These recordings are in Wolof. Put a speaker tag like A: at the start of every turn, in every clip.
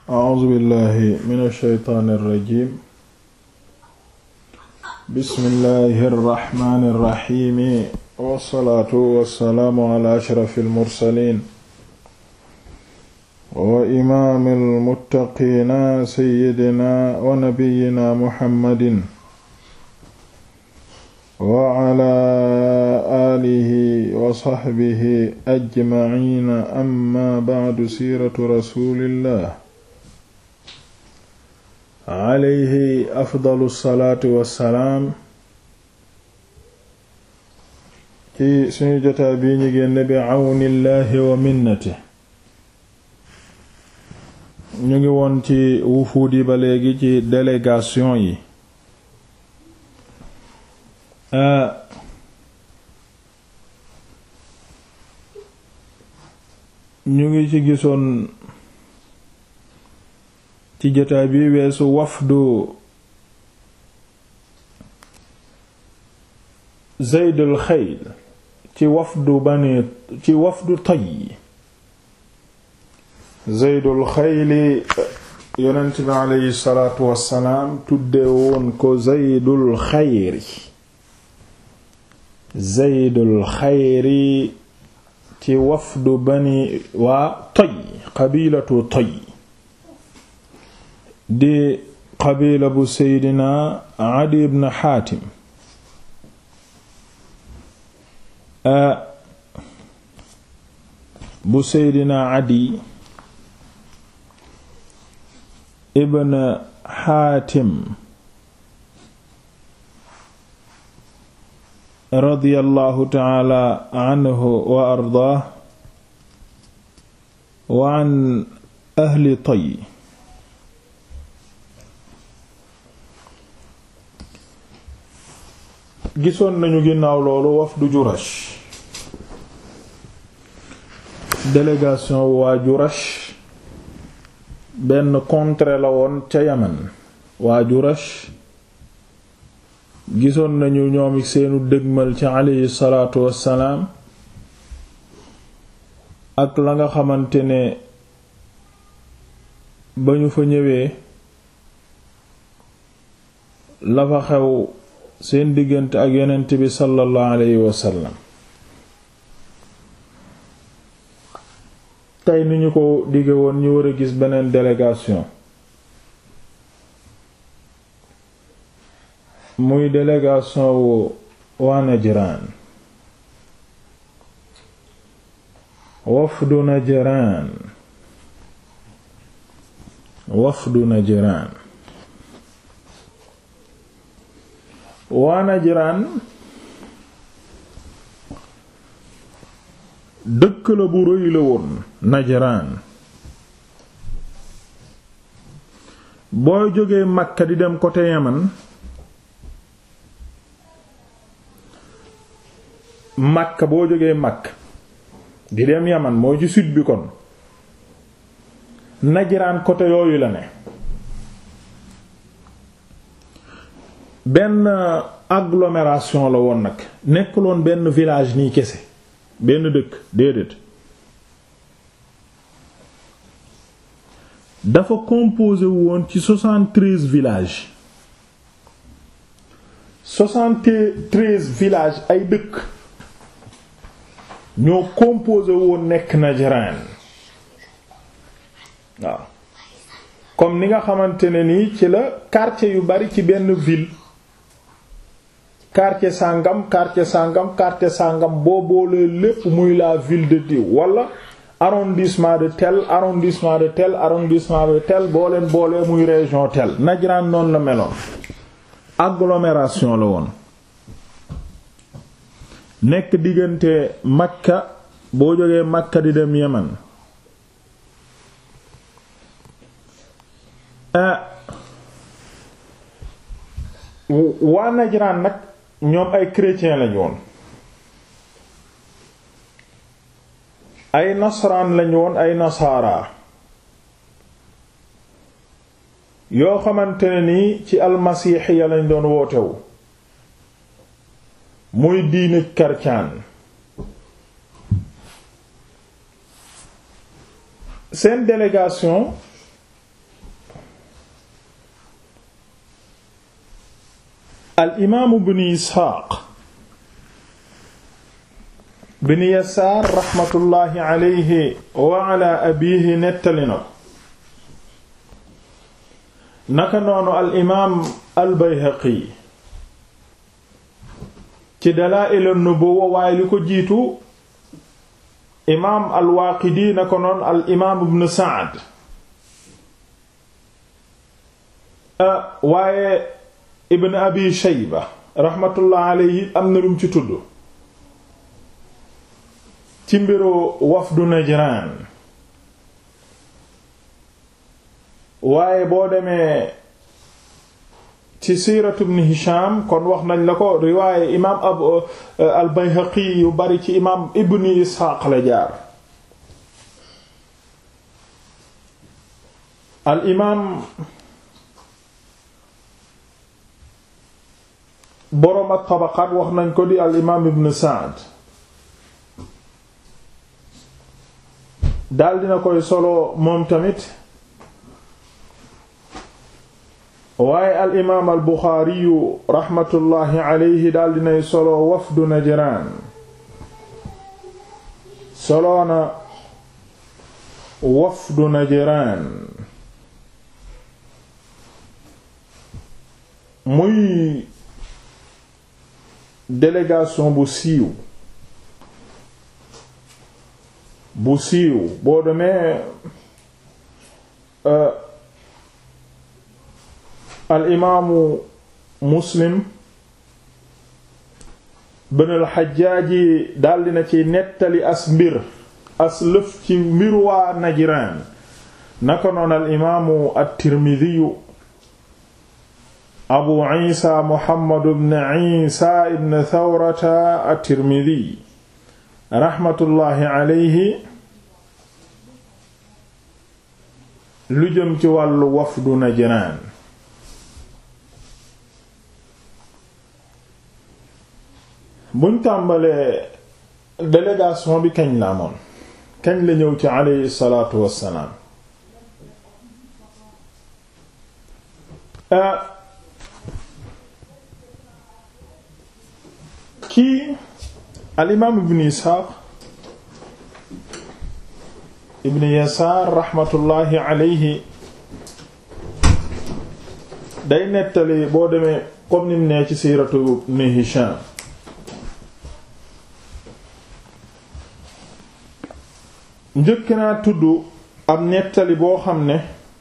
A: A'uuzu billahi mina shaytaani rajiim. Bismillahi rahmaani rahiim. Wassalaatu wassalaamu ala ashrafil mursaliin. Wa imaamil muttaqiina sayyidinaa wa nabiyyinaa Muhammadin. Wa ala aalihi wa sahbihi ajmaciina amma ba'du siiratu rasuulillah. Alayhi afdalu salaatu wassalaam. Ci suñu jotaa bii ñu génn bi awnillahi wa minnati. Ñu ngi woon ci wufuud yi ba léegi ci délégation yi. Ñu ngi ci gisoon ci jotaay bi weesu wafdu Zaydul Xayl ci wafdu Tayy. Zaydul Xayli yonent bi aleyhi salaatu wassalaam tudde woon ko Zaydul Xayri. Zaydul Xayri ci wafdu bani waa Tayy, qabiilatu Tayy di qabiila bu Seydina Adi ibn Xaatim bu Seydina Adi ibn Xaatim radiyallahu ta'ala anhu wa ardaah wa an ahli Tayy. Gisoon nañu ginnaaw loolu wafdu Jurash, délégation waa Jurash, benn contrée la woon ca Yaman. waa Jurash gisoon nañu ñoom seenu dëgmal ci alayhi salaatu wassalaam ak la nga xamante ne ba ñu fa ñëwee la fa xew seen diggante ak yonent bi sallallahu alayhi wasallam. tey ni ñu ko dige woon ñu war a gis beneen délégation, muy délégation wu waa Najraan, wafdu Najraan. waa Najraan dëkk la bu rëy la woon. Najraan booy jógee Makka di dem côté Yaman, Makka boo jógee Makka di dem Yaman mooy ci sud bi kon. Najraan côté yooyu la ne. benn agglomération la woon nag, nekkuloon benn village nii kese, benn dëkk, déedéet. dafa composé woon ci 73 villages. 73 villages, ay dëkk ñoo composé woon nekk Najraan. waaw comme ni nga xamante ne nii ci la quartier yu bari ci benn ville, quartier sàngam boo boolee lépp muy la ville de diw, wala arrondissement de tel, boo leen boolee muy région tel. Najraan noonu la meloon, agglomération la woon, nekk diggante Makka, boo jógee Makka di dem Yaman. waa Najraan nag ñoom ay chrétien lañu woon, ay nasraan lañu woon, ay nasaara yoo xamante ne nii ci almasiixiya lañ doon wootewu, muy diine chrétien. seen délégation al imaamu ibn Isxaaq bin Yasaar raxmatullaahi alayhi wa ala abiihi nettali na ko naka noonu al imaam al Bayhaqi ci Dalaa'il an-Nubuwwa waaye li ko jiitu imaam al Waaqidi naka noonu al imaam ibn Sa'd waaye ibn Abi Shayba raxmatullaahi alayhi am na lum ci tudd ci mbiru wafdu Najraan waaye boo demee ci siiratu ibn Hisham kon wax nañ la ko riwaaye imaam al Bayhaqi yu bari ci imaam ibn Isxaaq la jaar al imaam boroom at-Tabaqaat wax nañ ko di al imaam ibn Sa'd daal dina koy solo moom tamit waaye al imaam al Buxaariyu raxmatullaahi alayhi daal dinay solo wafdu Najraan solo na wafdu Najraan muy délégation bu siiw boo demee al imaamu Muslim bin al Hajjaaji daldi na ci nettali as lëf ci mbir waa Najraan naka noon al imaamu at-Tirmidhi Abu Isa Muhammad ibn Isa ibn Thawrata at-Tirmidhi raxmatullaahi alayhi lu jëm ci wàllu wafdu Najraan buñ tàmbalee délégation bi kañ la amoon kañ la ñëw ci alayhi salaatu wassalaam kii al imaam ibn Isxaaq ibn Yasaar raxmatullaahi alayhi day nettali boo demee comme nim nee ci siiratu ibn Hisham njëkk naa tudd ab nettali boo xam ne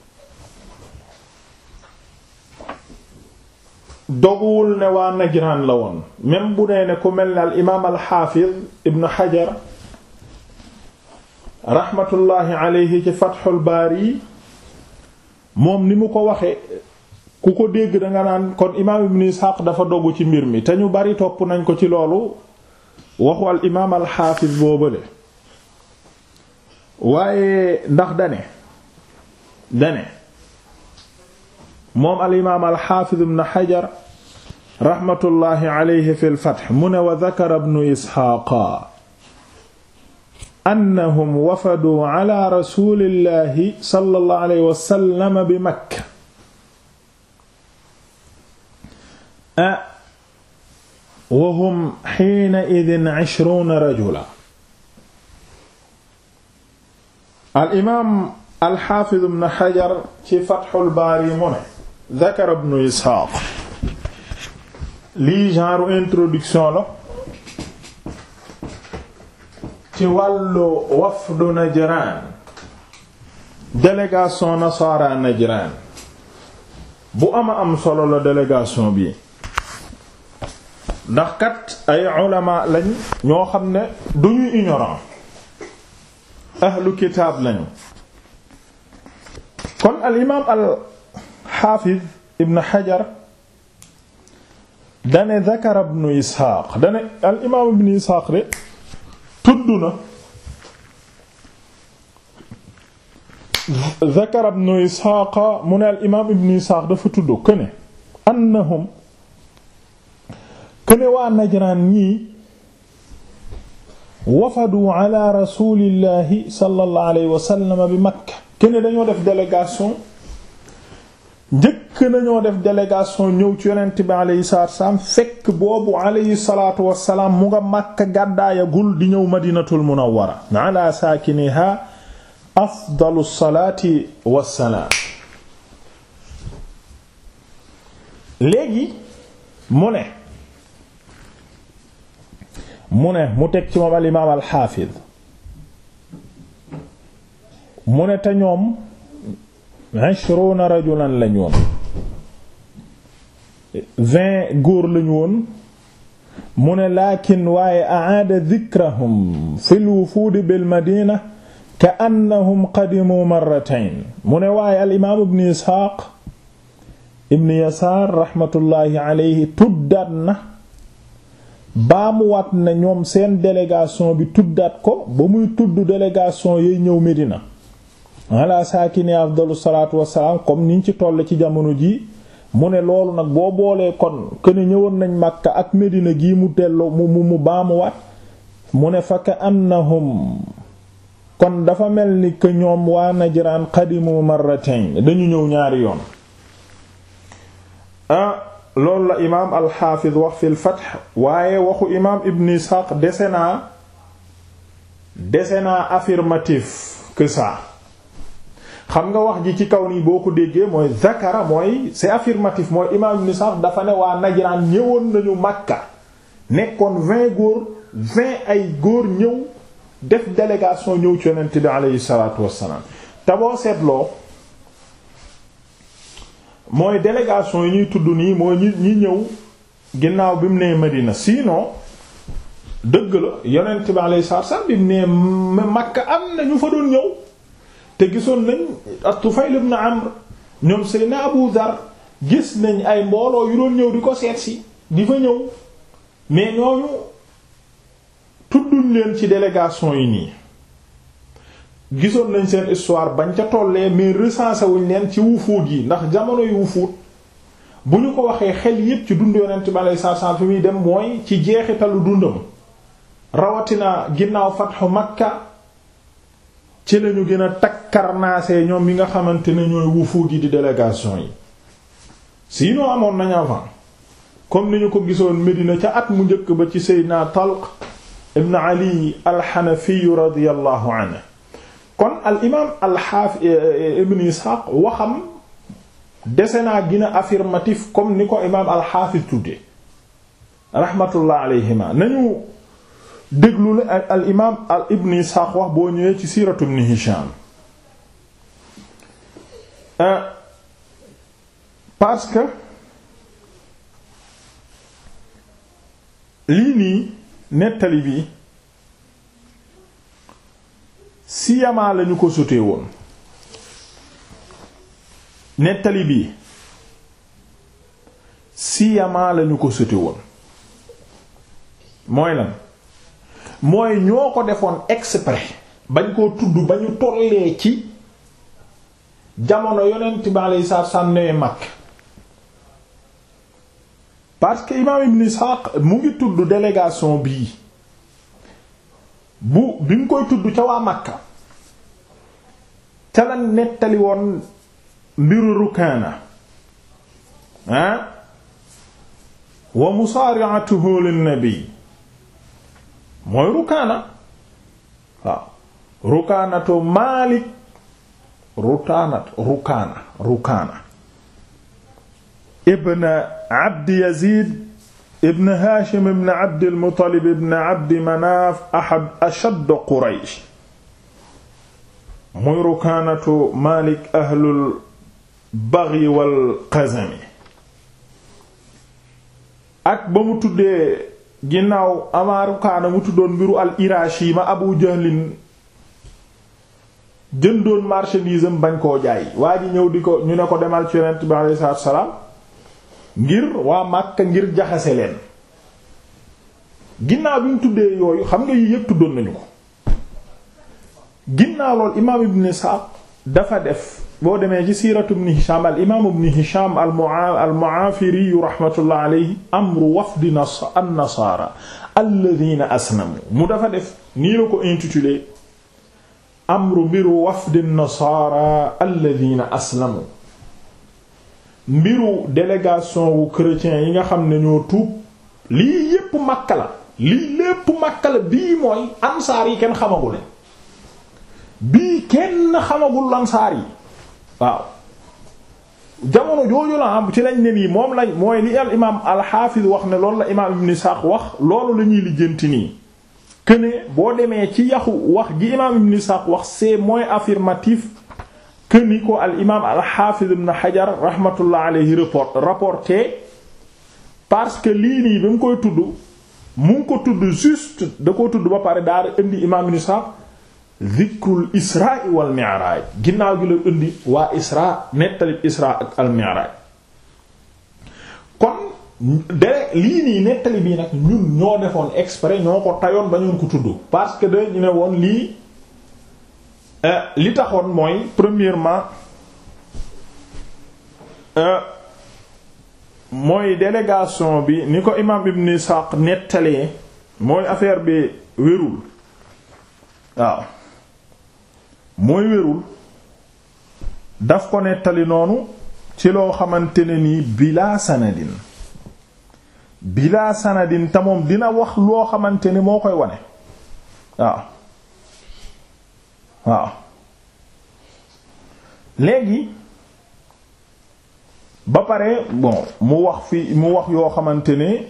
A: doguwul ne waa Najraan la woon même bu dee ne ku mel ne al imaam al xaafiz ibn Hajar raxmatullaahi alayhi ci Fathul Baari moom ni mu ko waxe ku ko dégg danga naan kon imaam ibn Isxaaq dafa dogu ci mbir mi te ñu bari topp nañ ko ci loolu waxu al imaam al xaafiz boobale waaye ndax dane moom al imaam al xaafiz ibn Hajar raxmatullaahi alayhi fi al Fath mu ne wa dakara ibnu Isxaaqa annahum wafaduu ala rasuulillaahi sallallaahu alayhi wa sallam bi Makka wa hum hiina'idhin 'ishruuna rajulan al imaam al xaafiz ibn Hajar ci Fathul Baari mu ne dakara ibnu Isxaaq lii genre introduction la ci wàllu wafdu Najraan délégation nasaara Najraan bu am solo la délégation bi ndax kat ay ulama lañ ñoo xam ne duñu ignorant ahlu kitaab lañu kon al imaam al xaafiz ibn Hajar dane dakara ibnu Isxaaq dane al imaam ibn Isxaaq de tudd na dakara ibnu Isxaaq mu ne al imaam ibn Isxaaq dafa tudd këne annahum këne waa Najraan ñii wafadu ala rasulillahi sallallahu alayhi wa sallam bi Makka këne dañoo def délégation njëkk nañoo def délégation ñëw ci yonent bi alayhi salaatu wassalaam fekk boobu alayhi salaatu wassalaam mu nga Makka gàddaayagul di ñëw Madinatul Munawwara ala saakiniha afdalu salaati wassalaam. léegi mu teg ci moom al imaam al xaafiz mu ne te ñoom 20 rajulan lañu woon 20 góor lañu woon mu ne laakin waaye aada dhikrahum fil wufuud bil madina ka annahum qadimu marratayn mu ne waaye al imaam ibn Isxaaq ibn Yasaar raxmatullaahi alayhi tuddaat na baamuwaat na ñoom seen délégation bi tuddaat ko ba muy tudd délégation yooyu ñëw Medina ala saakini afdalu salaatu wassalaam comme niñ ci toll ci jamono ji mu ne loolu nag boo boolee kon këne ñëwoon nañ Makka ak Medina gii mu tello mu baamuwaat mu ne fa ka annahum kon dafa mel ni que ñoom waa Najraan qadimu marratayn dañu ñëw ñaari yoon loolu la imaam alxaafiz wax fi al-Fath waaye waxu imaam Ibn Ishaq dese naa affirmatif que ça xam nga wax ji ci kaw nii boo ko déggee mooy zakara mooy c'est affirmatif mooy imaam Ibn Ishaq dafa ne waa Najraan ñëwoon nañu Makka nekkoon 20 góor 20 ay góor ñëw def délégation ñëw ci Yonent bi aleyhi salaatu wassalaam te boo seetloo mooy délégation yi ñuy tudd nii mooy ñi ñëw ginnaaw bi mu nee Medina sinon dëgg la Yonent bi aleyhi salaatu wassalaam bi mu nee Makka am na ñu fa doon ñëw te gisoon nañ at-Tufayl ibn Amr ñoom Seydina Abu Dhar gis nañ ay mbooloo yu doon ñëw di ko seet si di fa ñëw mais ñooñu tudduñ leen ci délégation yi nii gisoon nañ seen histoire bañ ca tollee mais recensé wuñ leen ci wufuut yi ndax jamono yu wufuut bu ñu ko waxee xel yépp ci dund Yonent bi alayhi salaam fi muy dem mooy ci jeexitalu dundam rawatina ginnaaw fathu Makka ci lañu gën a takkarnaasee ñoom yi nga xamante ne ñooy wufuut yi di délégation yi sinon amoon nañ avant comme ni ñu ko gisoon Medina ca at mu njëkk ba ci Seydina Talq ibn Ali al-Hanafi radiyallahu anhu kon al imaam al-Hafiz ibn Ishaq waxam dese naa gën a affirmatif comme ni ko imaam al-Hafiz tudde rahmatullah alayhima nañu déglu la al imaam al ibn Ishaq wax boo ñëwee ci siiratu ibn Hisham parce que lii nii nettali bi siyamaa lañu ko sotee woon nettali bi siyamaa lañu ko sotee woon mooy lan mooy ñoo ko defoon exprès bañ koo tudd ba ñu tollee ci jamono Yonent bi alayhi salaatu salaam newee Makka parce que imaam Ibn Ishaq mu ngi tudd délégation bii bi mu koy tudd ca waa Makka ca la nettali woon mbiru Rukaana wa musaari'atuhu lin-nabi mooy Rukaana waaw Rukaanatu Maalik Rukaana ibn Abdi Yazid ibn Haashim ibn Abdil Muttalib ibn Abdi Manaaf ashadd Quraysh muy Rukaanatu Maalik ahlul baghi wal qazami ak ba mu tuddee ginnaaw ama Rukaana mu tuddoon mbiru al-Iraashi ma Abu Jahlin jëndoon marchandise am bañ koo jaay waa ji ñëw di ko ñu ne ko demal ci Yonent bi alayhi salaatu wa salaam ngir waa Makka ngir jaxase leen ginnaaw bi ñu tuddee yooyu xam nga yii yépp tuddoon nañu ko ginnaaw lool imaam Ibn Ishaq dafa def boo demee ci siiratu Ibn Hisham al imaam Ibn Hisham al Mu'afiri rahmatullah alayhi amru wafdi an-nasaara alladhina aslamu mu dafa def nii la ko intitulé amru mbiru wafdi an-nasaara alladhina aslamu mbiru délégation wu chrétiens yi nga xam ne ñoo tuub lii yépp Makka la lii lépp Makka la bii mooy ansaar yi kenn xamagule bii kenn xamagul ansaar yi waaw jamono jooju la am ci lañ ne nii moom lañ mooy li al imaam al-Hafiz wax ne loolu la imaam Ibn Ishaq wax loolu la ñuy lijjanti nii que ne boo demee ci yaxu wax gi imaam Ibn Ishaq wax c'est moins affirmatif que ni ko al imaam al-Hafiz Ibn Hajar rahmatullah alayhi rapporté parce que lii nii ba mu koy tudd mu ngi ko tudd juste da ko tudd ba pare daal indi imaam Ibn Ishaq dhikrul isra wal mi'raj ginnaaw gi la indi waa isra nettalib isra ak al mi'raj kon lii nii nettali bii nag ñun ñoo defoon exprès ñoo ko tayoon ba ñoon ko tudd parce que dañu ne woon lii li taxoon mooy premièrement mooy délégation bi ni ko imaam Ibn Ishaq nettalee mooy affaire bi wérul waaw mooy wérul daf ko nettali noonu ci loo xamante ne nii bilaa sanadin te moom dina wax loo xamante ni moo koy wane waaw léegi ba pare bon mu wax yoo xamante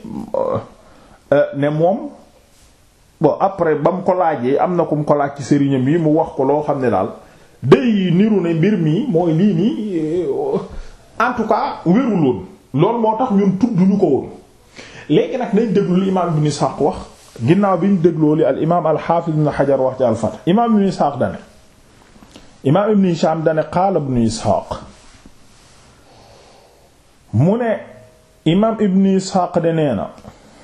A: ne moom bon après ba mu ko laajee am na ku mu ko laaj ci sëriñam yi mu wax ko loo xam ne daal day niru ne mbir mi mooy lii nii en tout cas wérul woon loolu moo tax ñun tudduñu ko woon léegi nag nañ déglu li imaam Ibn Ishaq wax ginnaaw bi ñu dégloo li al imaam al-Hafiz Ibn Hajar wax ci al-Fath imaam Ibn Ishaq dane imaam Ibn Hisham dane qaala Ibn Ishaq mu ne imaam Ibn Ishaq de nee na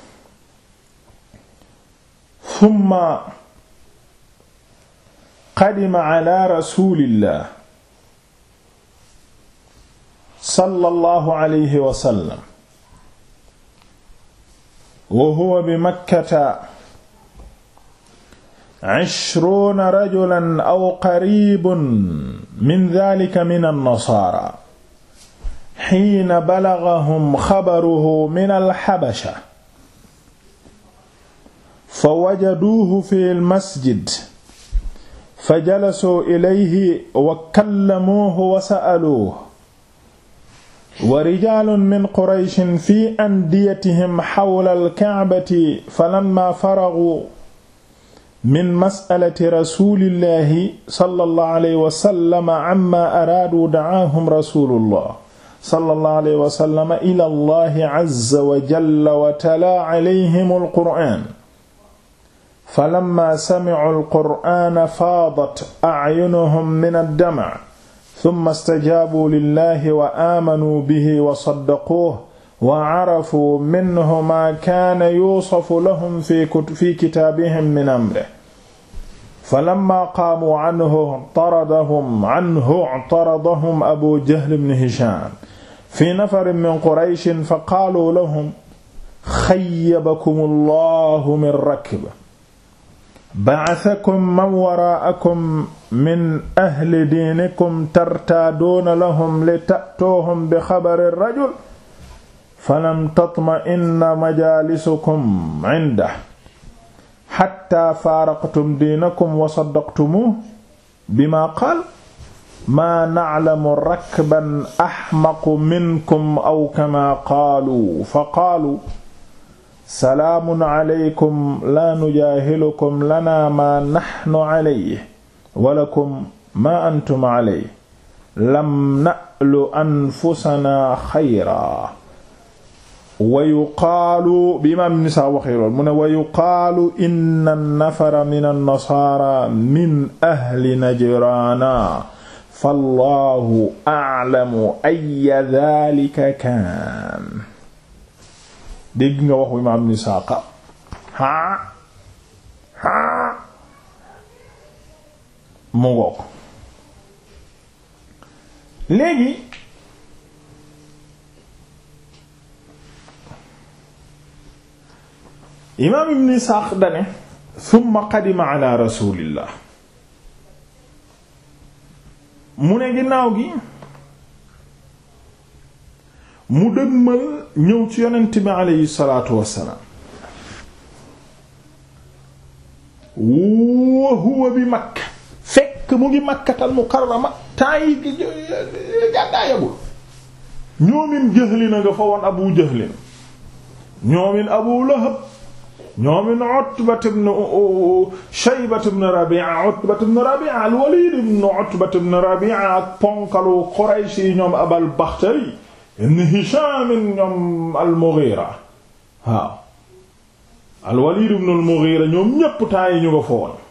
A: summa qadima ala rasulillah sallallahu alayhi wa sallam wa huwa bi makkata 20 rajulan aw qaribun min dhalika min an-nasara hiina balaghahum khabaruhu min al-habasha fa wajaduuhu fi al-masjid fa jalasuu ilayhi wa kallamuuhu wa sa'aluuhu wa rijaalun min qurayshin fi andiyatihim hawla al-ka'bati falammaa faraghuu min mas'alati rasuulillahi sallallahu alayhi wa sallam ammaa araaduu da'aahum rasuulullah sallallahu alayhi wa sallam ilaa Allahi azza wa jalla wa talaa alayhim al-qur'aan falammaa sami'uu al-qur'aana faadat a'yunuhum min ad-dam' thumma istajaabuu lillahi wa aamanuu bihi wa saddaquuhu wa 'arafuu minhu maa kaana yuusafu lahum fi kitaabihim min amrihi falammaa qaamuu 'anhu i'taradahum Abuu Jahl ibn Hishaam fii nafarin min Qurayshin faqaaluu lahum xayyabakumu Allahu min rakb ba'athakum man waraa'akum min ahli diinikum tartaaduuna lahum lita'tuuhum bi xabari rajul falam tatma'inna majaalisukum 'indahu hattaa faaraqtum diinakum wa saddaqtumuuhu bimaa qaala maa na'lamu rakban ahmaqa minkum aw kamaa qaaluu faqaaluu salaamun aleykum laa nujaahilukum lanaa maa naxnu alayhi walakum maa antum alayhi lam na'lu anfusanaa xayran wa yuqaalu bi imaam Ibn Isaaq waxee lool mu ne wa yuqaalu inna nafara min an-nasaara min ahli najraana fallaahu a'lamu ayya dhaalika kaan. dégg nga waxu imaam Ibn Isaaq mu ngoog léegi imaam Ibn Isaaq dane summa qadima ala rasulillah mu ne ginnaaw gi mu dëgmal ñëw ci yonent bi aleyhi salaatu wassalaam wa huwa bi Makka fekk mu ngi Makkatal Mukarrama temps yi gàddaayagul ñoomin Jahlin nga fa woon Abu Jahlin ñoomin Abu Lahab ñoomin Utbat ibn Shaybat ibn Rabi'a Utbat ibn Rabi'a al-Walid ibn Utbat ibn Rabi'a ak ponkalu Quraysh yi ñoom Abal Bakhtari ibn Hisham ñoom al-Mughira waaw al-Walid ibn al-Mughira ñoom ñépp temps yi ñu nga fa woon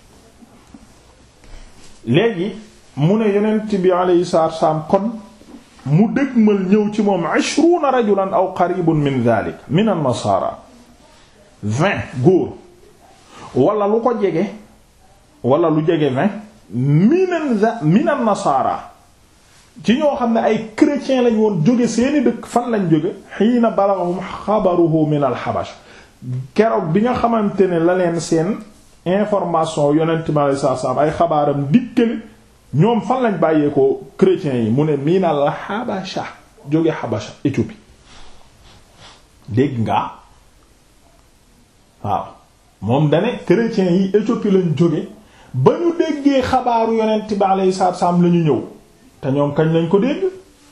A: léegi mu ne yonent bi alayhi salaatu wassalaam kon mu dëgmal ñëw ci moom 20 rajulan aw qaribun min dhalik min an-nasara 20 góor wala lu ko jege wala lu jege 20 min an-nasara ci ñoo xam ne ay chrétiens lañ woon jóge seeni dëkk fan lañ jóge hiina balaghum xabaruhu min al-habasha keroog bi nga xamante ne la leen seen information yonent bi alayhi salaatu wassalaam ay xabaaram dikkali ñoom fan lañ bàyyeekoo chrétiens yi mu ne minal Habasha jóge Habasha Éthiopie dégg nga waaw moom dane chrétiens yi Éthiopie lañ jóge ba ñu déggee xabaaru yonent bi alayhi salaatu wassalaam la ñu ñëw te ñoom kañ lañ ko dégg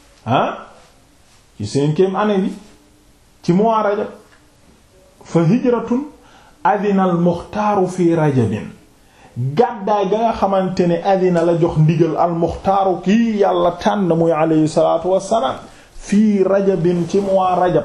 A: ci 5e année bi ci mois Rajab fa hijratun adina al Muxtaaru fi Rajabin gàddaay ga nga xamante ne adina la jox ndigal al Muxtaaru kii yàlla tànn muy alayhi salaatu wassalaam fii Rajabin ci mois Rajab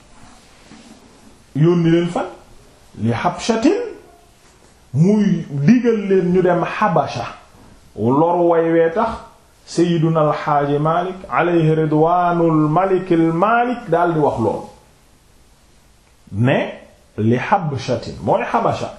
A: yónni leen fan li Habshatin muy digal leen ñu dem Habasha lor way wee tax Sayyiduna al Haaji Malik alayhi ridwaanul malikil Malik daal di wax loolu ne li Habshatin mooy Habasha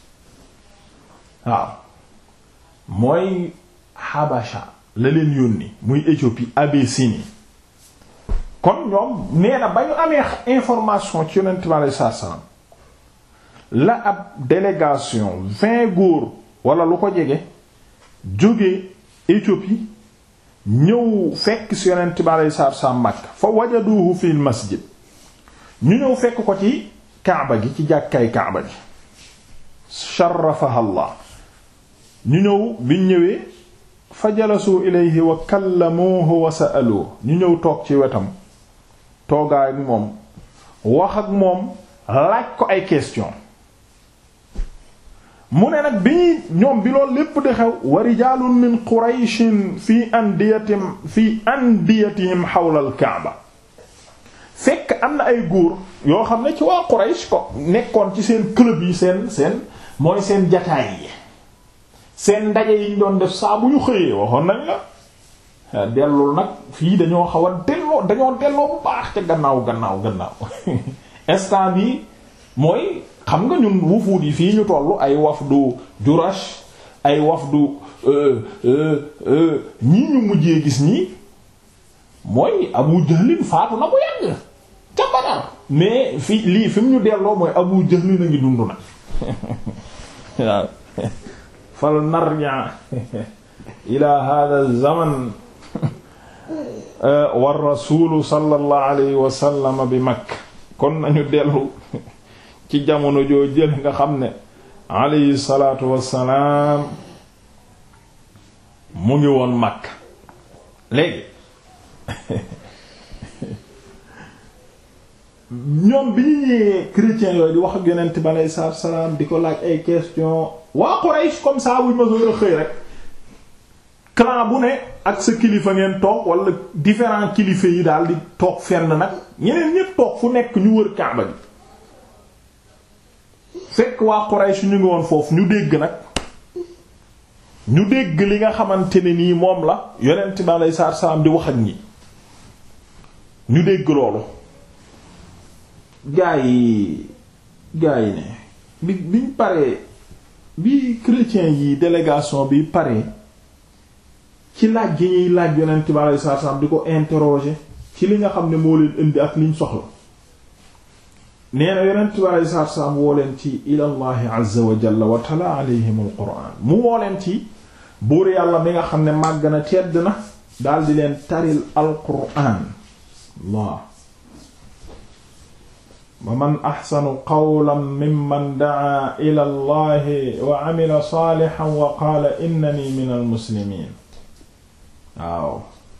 A: waaw mooy Habasha la leen yónni muy Éthiopie Abyssinie kon ñoom nee na ba ñu amee information ci yonent bi alayhi salaam la ab délégation 20 góor wala lu ko jege jóge Éthiopie ñëw fekk ci yonent bi alayhi salaam Makka fa wajaduhu fil masjid ñu ñëw fekk ko ci Kaaba gi ci jàkkaay Kaaba gi sharafaha Allah ñu ñëw biñ ñëwee fa jalasu ilayhi wa kallamuhu wa sa'aluhu ñu ñëw toog ci wetam toogaay ak moom wax ak moom laaj ko ay question mu ne nag bi ñoom bi loolu lépp di xew wa rijaalun min qurayshin fi andiyatihim hawla al-kaaba fekk am na ay góor yoo xam ne ci waa Quraysh ko nekkoon ci seen club yi seen mooy seen jataay yi seen ndaje yi ñu doon def saa bu ñu xëyee waxoon nañ la dellul nag fii dañoo xaw a dañoo delloo bu baax ca gannaaw instant bi mooy xam nga ñun wufuud yi fii ñu tollu ay wafdu Jurash ay wafdu ñii ñu mujjee gis ñii mooy Abu Jahlin faatu na bu yàgg ca Badar mais fi mu ñu delloo mooy Abu Jahlin a ngi dund na waaw fal narja ila hada zaman war rasulu sallallahu alayhi wa sallam bi Makka kon nañu dellu ci jamono joo jël nga xam ne alayhi salatu wassalaam mu ngi woon Makka léegi ñoom bi ñu ñëwee chrétiens yooyu di wax ak yonent bi alayhi salaatu salaam di ko laaj ay question waa Quraysh comme ça buñ ma soog a xëy rek clan bu ne ak sa kilifa ngeen toog wala différents kilifa yi daal di toog fenn nag ñeneen ñépp toog fu nekk ñu wër Kaaba gi fekk waa Quraysh ñu ngi woon foofu ñu dégg nag ñu dégg li nga xamante ne nii moom la yonent bi alayhi salaatu salaam di wax ak ñi ñu dégg loolu gaa yi ne biñ paree bi chrétiens yi délégation bi paree ci laaj gi ñuy laaj yonent bi alayhi salaatu salaam di ko interroger ci li nga xam ne moo leen indi ak liñ soxla nee na yonent bi alayhi salaatu salaam woo leen ci ilallahi azza wa jalla wa tala alayhim al qur'an mu woo leen ci buur yàlla mi nga xam ne màgg na tedd na daal di leen taril al qur'an Allah wa man axsanu qawlan mimman da'aa ila allahi wa amila saalihan wa qaala innani minal muslimiin. waaw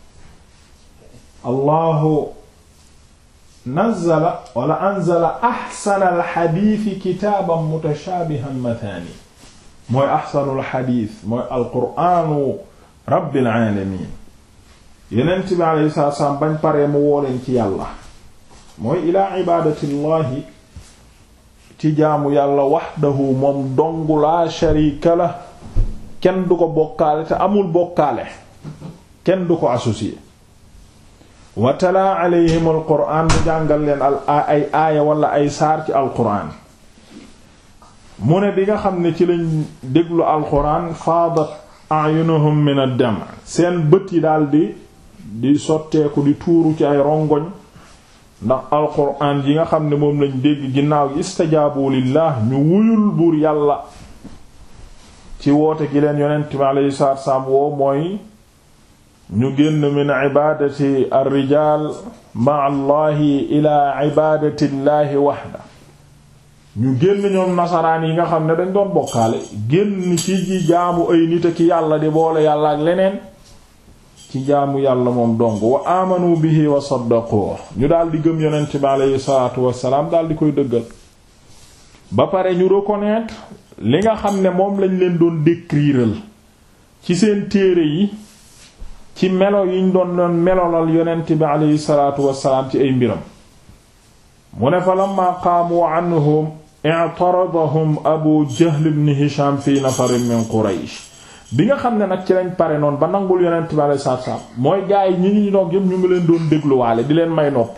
A: allahu nazzala wala anzala axsanal xadiisi kitaaban mutashaabihan mathaani. mooy axsanul xadiis mooy alqur'aanu rabbil aalamiin. Yonent bi alayhi salaatu wa salaam bañ paree mu woo leen ci yàlla, mooy ilaa ibaadatillahi, ci jaamu yàlla wahdahu moom dongu laa sharika la, kenn du ko bokkaale te amul bokkaale, kenn du ko associé. wa talaa alayhim alquraan mu jàngal leen ay aaya wala ay saar ci alquraan. mu ne bi nga xam ne ci lañ déglu alquraan faadat a'yunuhum min ad-dam', seen bët yi daldi di sotteeku di tuuru ci ay rongoñ ndax alquraan yi nga xam ne moom lañ dégg. ginnaaw gi istajaabu lillah, ñu wuyul buur yàlla ci woote gi leen yonent bi alayhi salaatu wassalaam woo, mooy ñu génn min ibaadati ar-rijaal ma'a allahi ila ibaadati llahi wahda. ñu génn ñoom nasaraan yi nga xam ne dañ doon bokkaale, génn ci jaamu ay nit ak yàlla di boole yàlla ak leneen, ci jaamu yàlla moom dong. wa amanu bihi wa saddaqu, ñu daal di gëm yonent bi aleyhi salaatu wassalaam daal di koy dëggal. ba pare ñu reconnaître li nga xam ne moom lañ leen doon décriral ci seen téere yi, ci melo yiñ doon melolal yonent bi aleyhi salaatu wassalaam ci ay mbiram. mu ne fa lamma qaamu anhum i'taradahum abu jahl ibn hisham fi nafarin min quraysh. bi nga xam ne nag ci lañ pare noonu ba nangul yonent bi alayhi salaatu salaam, mooy gaa yi ñi doog yëpp ñu ngi leen doon dégluwaale di leen may nopp.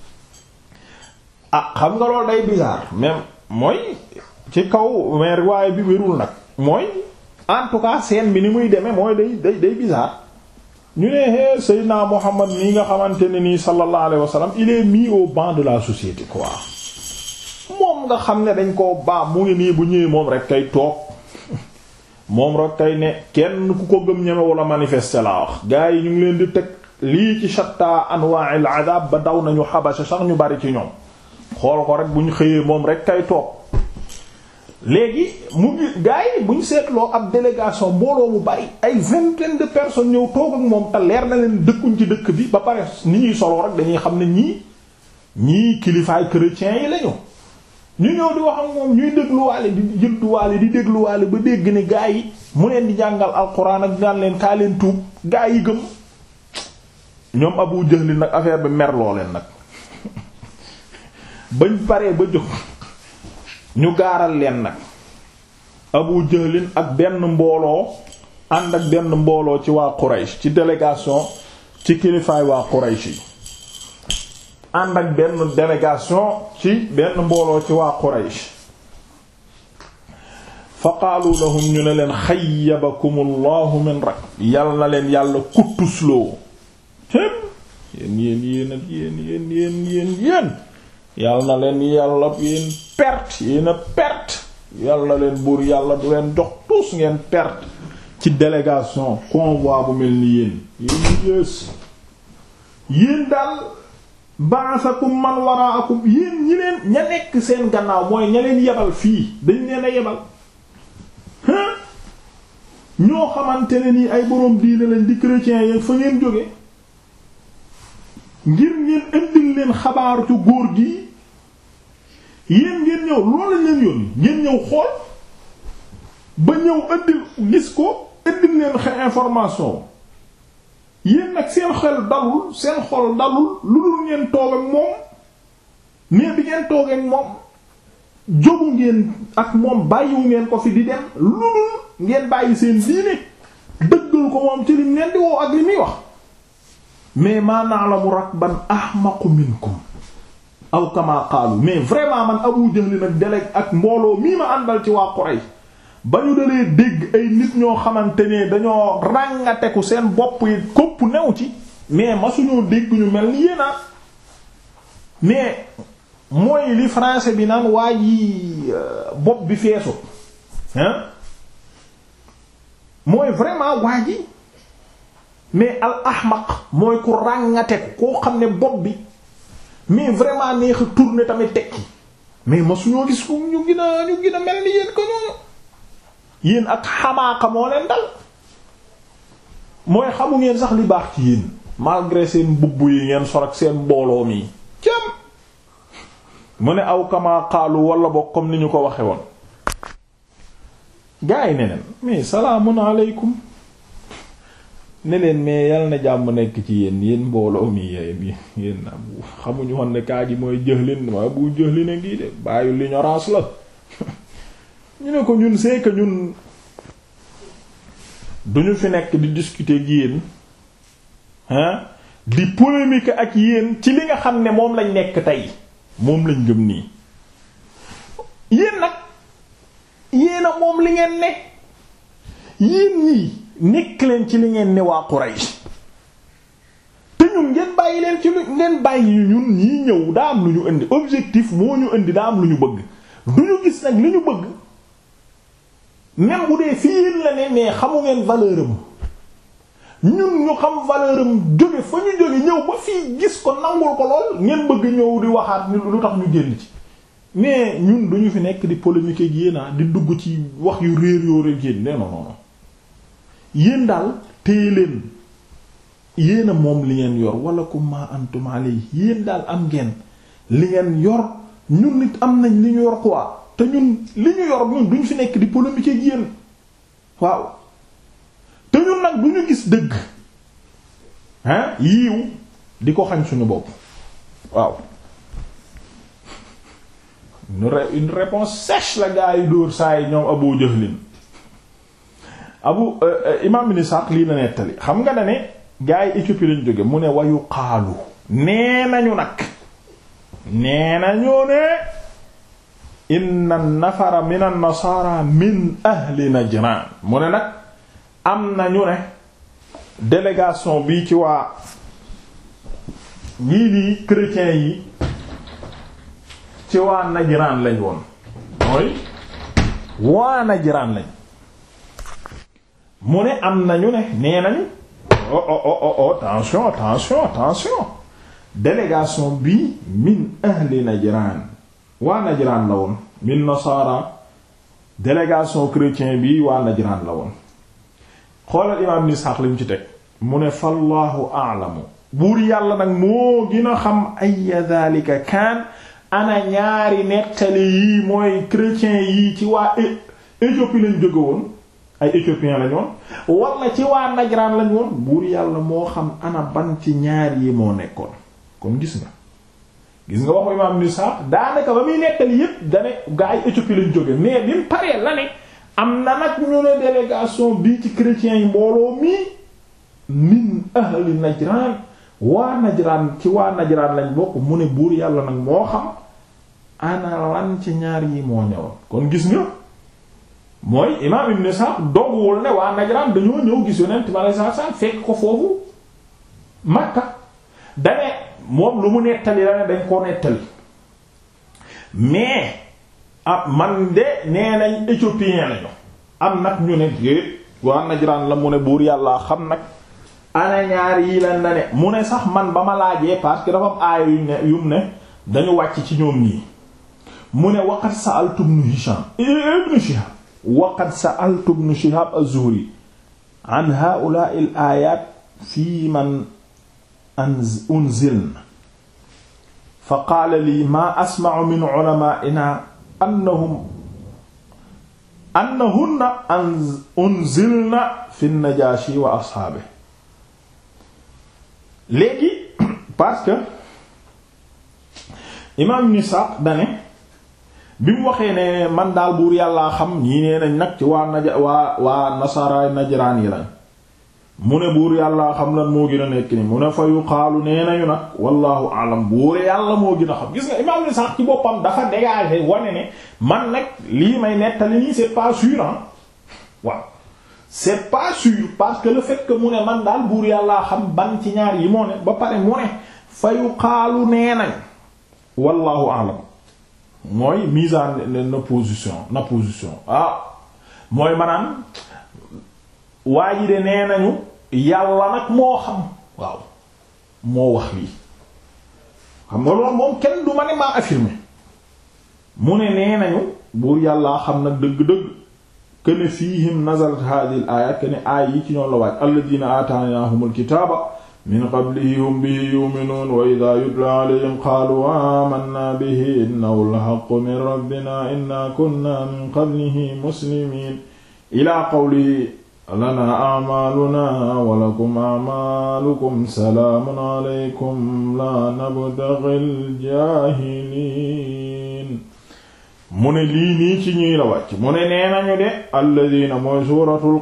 A: xam nga loolu day bizarre même mooy ci kaw mais waaye bi wérul nag, mooy en tout cas scène bi ni muy demee mooy day bizarre. ñu ne Seydina Muhammad nii nga xamante ne nii sallallahu alayhi wa sallam il est mis au banc de la société quoi. moom nga xam ne dañ koo mu ngi nii bu ñëwee moom rek kay toog. moom rek tey ne kenn ku ko gëm ñeme wala manifester laa wax. gaa yi ñu ngi leen di teg lii ci shatta anwa'il adab ba daw nañu Habasha sax ñu bari ci ñoom. xool ko rek bu ñu xëyee moom rek kay toog. léegi mu ngi gaa yi bu ñu seetloo ab délégation mbooloo mu bari ay vingtaine de personnes ñëw toog ak moom te leer na leen dëkkuñ ci dëkk bi ba pare ni ñuy soloo rek dañuy xam ne ñii kilifaay chrétiens yi lañu. ñu ñëw di wax ak moom ñuy dégluwaale di jëltuwaale di dégluwaale ba dégg ne gaa yi mu leen di jàngal alxuraan ak daan leen kaa leen tuub gaa yi gëm. ñoom Abu Jahl nag affaire bi merloo leen nag bañ paree ba jóg ñu gaaral leen nag Abu Jahl ak benn mbooloo ànd ak benn mbooloo ci waa Quraysh ci délégation ci kilifaay waa Quraysh yi. ànd ak benn délégation ci benn mbooloo ci waa Quraysh. fa qaalu lahum ñu ne leen xayyabakumullahu min rak, yal na leen yàlla kuttusloo yéen yal na leen yàlla yéen perte yal na leen buur yàlla du leen jox tous ngeen perte ci délégation convoi bu mel ni yéen daal ba'athakum man wara'akum, yéen ñi leen ña nekk seen gannaaw mooy ña leen yebal fii dañ leen a yebal ñoo xamante ne nii ay boroom diine lañ di chrétiens yi fa ngeen jóge ngir ngeen indil leen xabaaru ci góor gi. yéen ngeen ñëw loolu lañ leen yónni ngeen ñëw xool ba ñëw indil gis ko indil leen information. yéen nag seen xel dalul seen xol dalul lu dul ngeen toog ak moom, mais bi ngeen toog ak moom jógu ngeen ak moom bàyyiwu ngeen ko fi di dem lu dul ngeen bàyyi seen diine dëggal ko moom ci lim leen di woo ak li muy wax. mais ma na'lamu rakban ahmaqu minkum aw kama qaalu, mais vraiment man Abu Jahl nag déleg ak mbooloo mii ma àndal ci waa Quraysh ba ñu dalee dégg ay nit ñoo xamante ne dañoo ràngateku seen bopp yi kopp new ci, mais masuñoo dégg ñu mel ni yéena. mais mooy li français bi naan waa ji bopp bi feesu hein, mooy vraiment waa ji mais al ahmaq mooy ku ràngateku koo xam ne bopp bi mais vraiment neex a tourner tamit tekki mais ma suñoo gis ko ñu gën a mel ni yéen ko ñooñu yéen ak xamaaka moo leen dal mooy xamu ngeen sax li baax ci yéen malgré seen mbubb yi ngeen sol ak seen mbooloo mi cam mu ne aw kama xaalu wala bokk comme ni ñu ko waxe woon gaa yi ne leen mais salaamun aleykum ne leen mais yal na jàmm nekk ci yéen mbooloo mi yéen xamuñu woon ne kaa gi mooy jëxlin mooy bu jëxlin a ngi de bàyyi l'ignorance la ñu ne ko ñun c'est que ñun duñu fi nekk di discuter ak yéen hein di polémique ak yéen ci li nga xam ne moom lañ nekk tey moom lañ gëm nii yéen nag yéen a moom li ngeen ne yéen ñii nekk leen ci li ngeen ne waa Quraysh te ñun ngeen bàyyi leen ci lu ngeen bàyyi ñun ñii ñëw daa am lu ñu indi objectif moo ñu indi daa am lu ñu bëgg du ñu gis nag li ñu bëgg même bu dee fii yéen la ne mais xamu ngeen valeur am ñun ñu xam valeur am jóge fa ñu jóge ñëw ba fii gis ko nangul ko lool ngeen bëgg ñëw di waxaat lu tax ñu génn ci mais ñun duñu fi nekk di polémique ak yéen di dugg ci wax yu réer yoo rek yéen non yéen daal téye leen yéen a moom li ngeen yor wala kum ma antum alayhi yéen daal am ngeen li ngeen yor ñun nit am nañ li ñu yor quoi te ñun li ñu yor ñun duñu fi nekk di polémique ak yéen waaw te ñun nag duñu gis dëgg hein yiiw di ko xañ suñu bopp waaw une réponse sèche la gaa yi dóor saa yi ñoom Abu Jahlin imam ibn Sa'd lii la nettali xam nga ne gaa yi Éthiopie lañ jóge mu ne wayu xaalu nee nañu ne inna nafara min an-nasara min ahli Najran mu ne nag am nañu ne délégation bi ci waa ñii di chrétiens yi ci waa Najran lañ woon mooy waa Najran lañ mu ne am nañu ne nee nañu attention délégation bi min ahli Najran waa Najran la woon min nasara délégation chrétien bi waa Najran la woon xoolal imaam Ibn Ishaq lañu ci teg mu ne fallahu a'lamu buur yàlla nag moo gën a xam ay dhalika kaan ana ñaari nettali yii mooy chrétien yii ci waa Éthiopie lañ jóge woon ay éthiopiens lañ woon wala ci waa Najran lañ woon buur yàlla moo xam ana ban ci ñaar yi moo nekkoon kon gis nga waxu imaam Ibn Ishaq daanaka ba muy nettali yépp dane gaa yi Éthiopie lañ jóge mais bi mu paree la ne am na nag ñu ne délégation bii ci chrétiens yi mbooloo mii min ahli Najran waa Najran ci waa Najran lañ bokk mu ne buur yàlla nag moo xam ana lan ci ñaar yi moo ñëwoon kon gis nga mooy imaam Ibn Ishaq dogguwul ne waa Najran dañoo ñëw gis Yonent bi sallallahu alayhi wasallam fekk ko foofu Makka dane moom lu mu nettali la ne dañ koo nettali mais man de nee nañ éthiopien lañu am nag ñu ne waa Najran la mu ne buur yàlla xam nag ana ñaar yi lan la ne mu ne sax man ba ma laajee parce que dafa am aaya yum ne dañu wàcc ci ñoom ñii mu ne waqad sa'altu ibn Shihab waqad sa'altu ibn Shihab az-Zuhri an ha'ula'i al-ayat fi man unzilna fa qaala li ma asma'u min ulama'ina annahunna unzilna fi an-Najashi wa ashaabihi léegi parce que imaam Ibn Ishaq dane bi mu waxee ne man daal buur yàllaa xam ñii nee nañ nag ci waa nasaraay Najraan yi lañ mu ne buur yàllaa xam lan moo gën a nekk ni mu ne fa yuqaalu nee nañu nag wallahu alam buur yàlla moo gën a xam gis nga imaam Ibn Ishaq ci boppam dafa dégager wane ne man nag lii may nettali nii c'est pas sûr waaw c'est pas sûr parce que le fait que mu ne man daal buur yàllaa xam ban ci ñaar yi moo ne ba pare mu ne fa yuqaalu nee nañ wallahu alam mooy mise en opposition mooy maanaam waa ji de nee nañu yàlla nag moo xam waaw moo wax lii xam nga loolu moom kenn du ma ne maa affirmé mu ne nee nañu buur yàllaa xam nag dëgg-dëgg kene fiihim nazalat hadhihi al ayat kene aay yi ci ñoom la wàcc alladhina ataanahumul kitaaba min qablihi hum bihi yu'minuun wa idha yutla alayhim qaalu amanna bihi innahu al-haqqu min rabbina inna kunna min qablihi muslimiin ila qawlihi lana a'maaluna wa lakum a'maalukum salaamun alaykum la nabtaghil jaahiliin mu ne lii nii ci ñuy la wàcc mu ne nee nañu de alladina mooy suuratul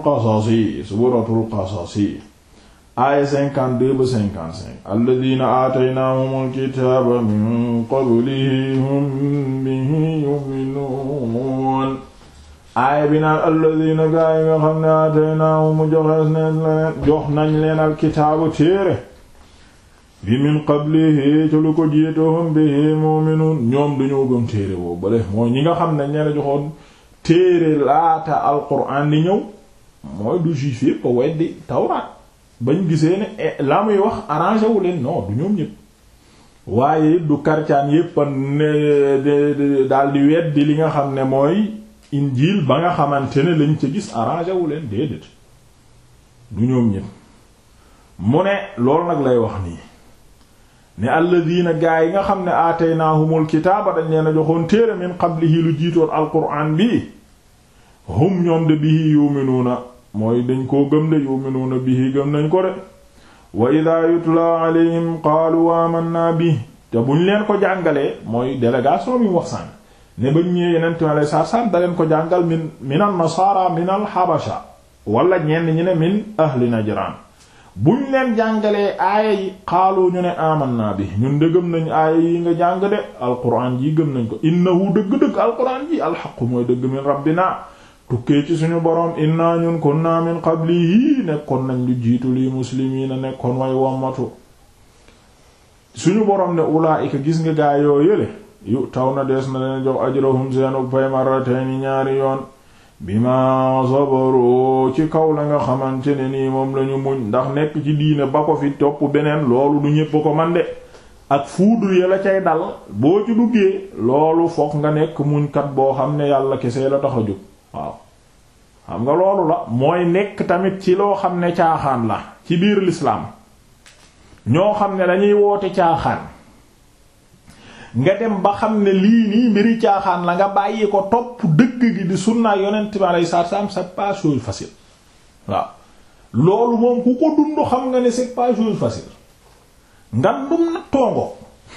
A: qasasi aaya 52 ba 55 alladina aataynaahumul kitaaba min qablihi hum bihi yu'minuun aaya bi naan alladina gaa yi nga xam ne aataynaahum jox nañ leen al kitaabu téere bi min qablihi ci lu ko jiitohum bihi mu'minuun ñoom dañoo gëm téere boobu bale mooy ñi nga xam ne ñe la joxoon téere laata alquran di ñëw mooy du juif yépp ko weddi tawraat bañ gisee ne la muy wax arrangé wu leen non du ñoom ñépp waaye du karcaan yépp ne daal di weddi li nga xam ne mooy injiil ba nga xamante ne lañ ca gis arrangé wu leen déedéet du ñoom ñépp mu ne loolu nag lay wax nii ne alladina gaa yi nga xam ne aataynaahumul kitaaba dañ leen a joxoon téere min qablihi lu jiitoon alquraan bi hum ñoom de bihi yu'minuuna mooy dañ koo gëm de yu'minuuna bihi gëm nañ ko de wa idha yutla alayhim qaalu amanna bi te buñ leen ko jàngalee mooy délégation bi mu wax sànq ne bañ ñëwee yeneen time alay sarsam da leen ko jàngal min al nasaara min al habasha wala ñenn ñi ne min ahli najran buñ leen jàngalee aaya yi xaalu ñu ne amanna bi ñun de gëm nañ aaya yi nga jàng de alquran ji gëm nañ ko innahu dëgg-dëgg alquran ji alxaqu mooy dëgg min rabbina tukkee ci suñu boroom inna ñun kunna min qablihi nekkoon nañ lu jiitu lii muslimiina nekkoon way wommatu suñu boroom ne ulaa'ika gis nga gaa yoo yële yu taw na dees na leen jox ajrahum seenu pay marratayni ñaari yoon bima sabaru ci kaw la nga xamante ne nii moom lañu muñ ndax nekk ci diine ba ko fi topp beneen loolu du ñépp ko man de ak fuudu ya la cay dal boo ci duggee loolu fokk nga nekk muñkat boo xam ne yàlla kese la tax a jóg waaw xam nga loolu la mooy nekk tamit ci loo xam ne caaxaan la ci biir l'islam ñoo xam ne dañuy woote caaxaan nga dem ba xam ne lii nii mbiri caaxaan la nga bàyyi ko topp dëgg gi di sunna yonent bi alayhi salaam c'est pas chose facile waaw loolu moom ku ko dund xam nga ne c'est pas chose facile ngandum nag tongo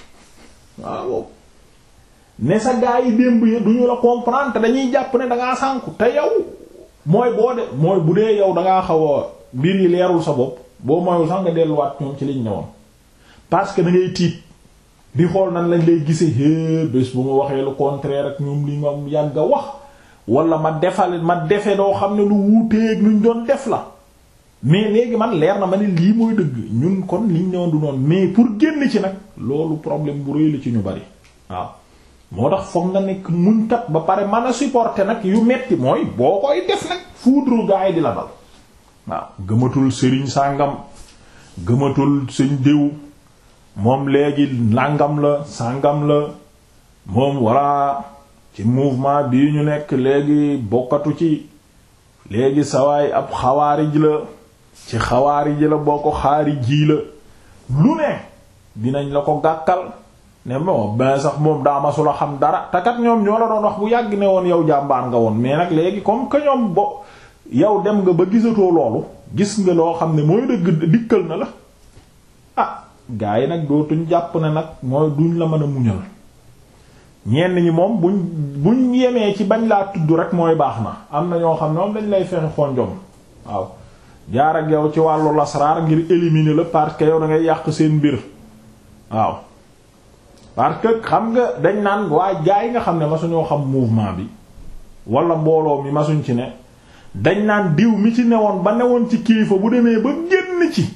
A: waaw ne sa gaa yi démb yi duñu la comprendre te dañuy jàpp ne dangaa sànku te yow mooy mooy bu dee yow dangaa xaw a mbir yi leerul sa bopp boo mooyul sax nga delluwaat ñoom ci liñ newoon parce que da ngay tiit di xool nan lañ lay gisee é bés bu ma waxee le contraire ak ñoom li nga yàgg a wax wala ma defe doo xam ne lu wuuteeg luñ doon def la mais léegi man leer na ma ne lii mooy dëgg ñun kon liñ newoon du noonu mais pour génn ci nag loolu problème bu rëy la ci ñu bari waaw moo tax foog nga nekk muñkat ba pare mën a supporter nag yu metti mooy boo koy def nag foudre gaa yi di la dal waaw gëmatul sëriñ sàngam gëmatul sëñ déw moom léegi nàngam la sàngam la moom walla ci mouvement bii ñu nekk léegi bokkatu ci léegi sawaay ab xawaarij la ci xawaarij la boo ko xaariji la lu ne dinañ la ko gàkkal ne moo ben sax moom daa masula xam dara takat ñoom ñoo la doon wax bu yàgg ne woon yow jàmbaar nga woon mais nag léegi comme que ñoom yow dem nga ba gisatoo loolu gis nga loo xam ne mooy dëgg dikkal na la ah gaa yi nag dootuñ jàpp ne nag mooy duñ la mën a muñal ñenn ñi moom buñ yemee ci bañ laa tudd rek mooy baax na am na ñoo xam ne moom dañ lay fexe xonjom waaw jaar ak yow ci wàllu lasraar ngir éliminer la parce que yow da ngay yàq seen mbir waaw parce que xam nga dañ naan waa gaa yi nga xam ne masuñoo xam mouvement bi wala mbooloo mi masuñ ci ne dañ naan diw mi ci newoon ba newoon ci kilifa bu demee ba génn ci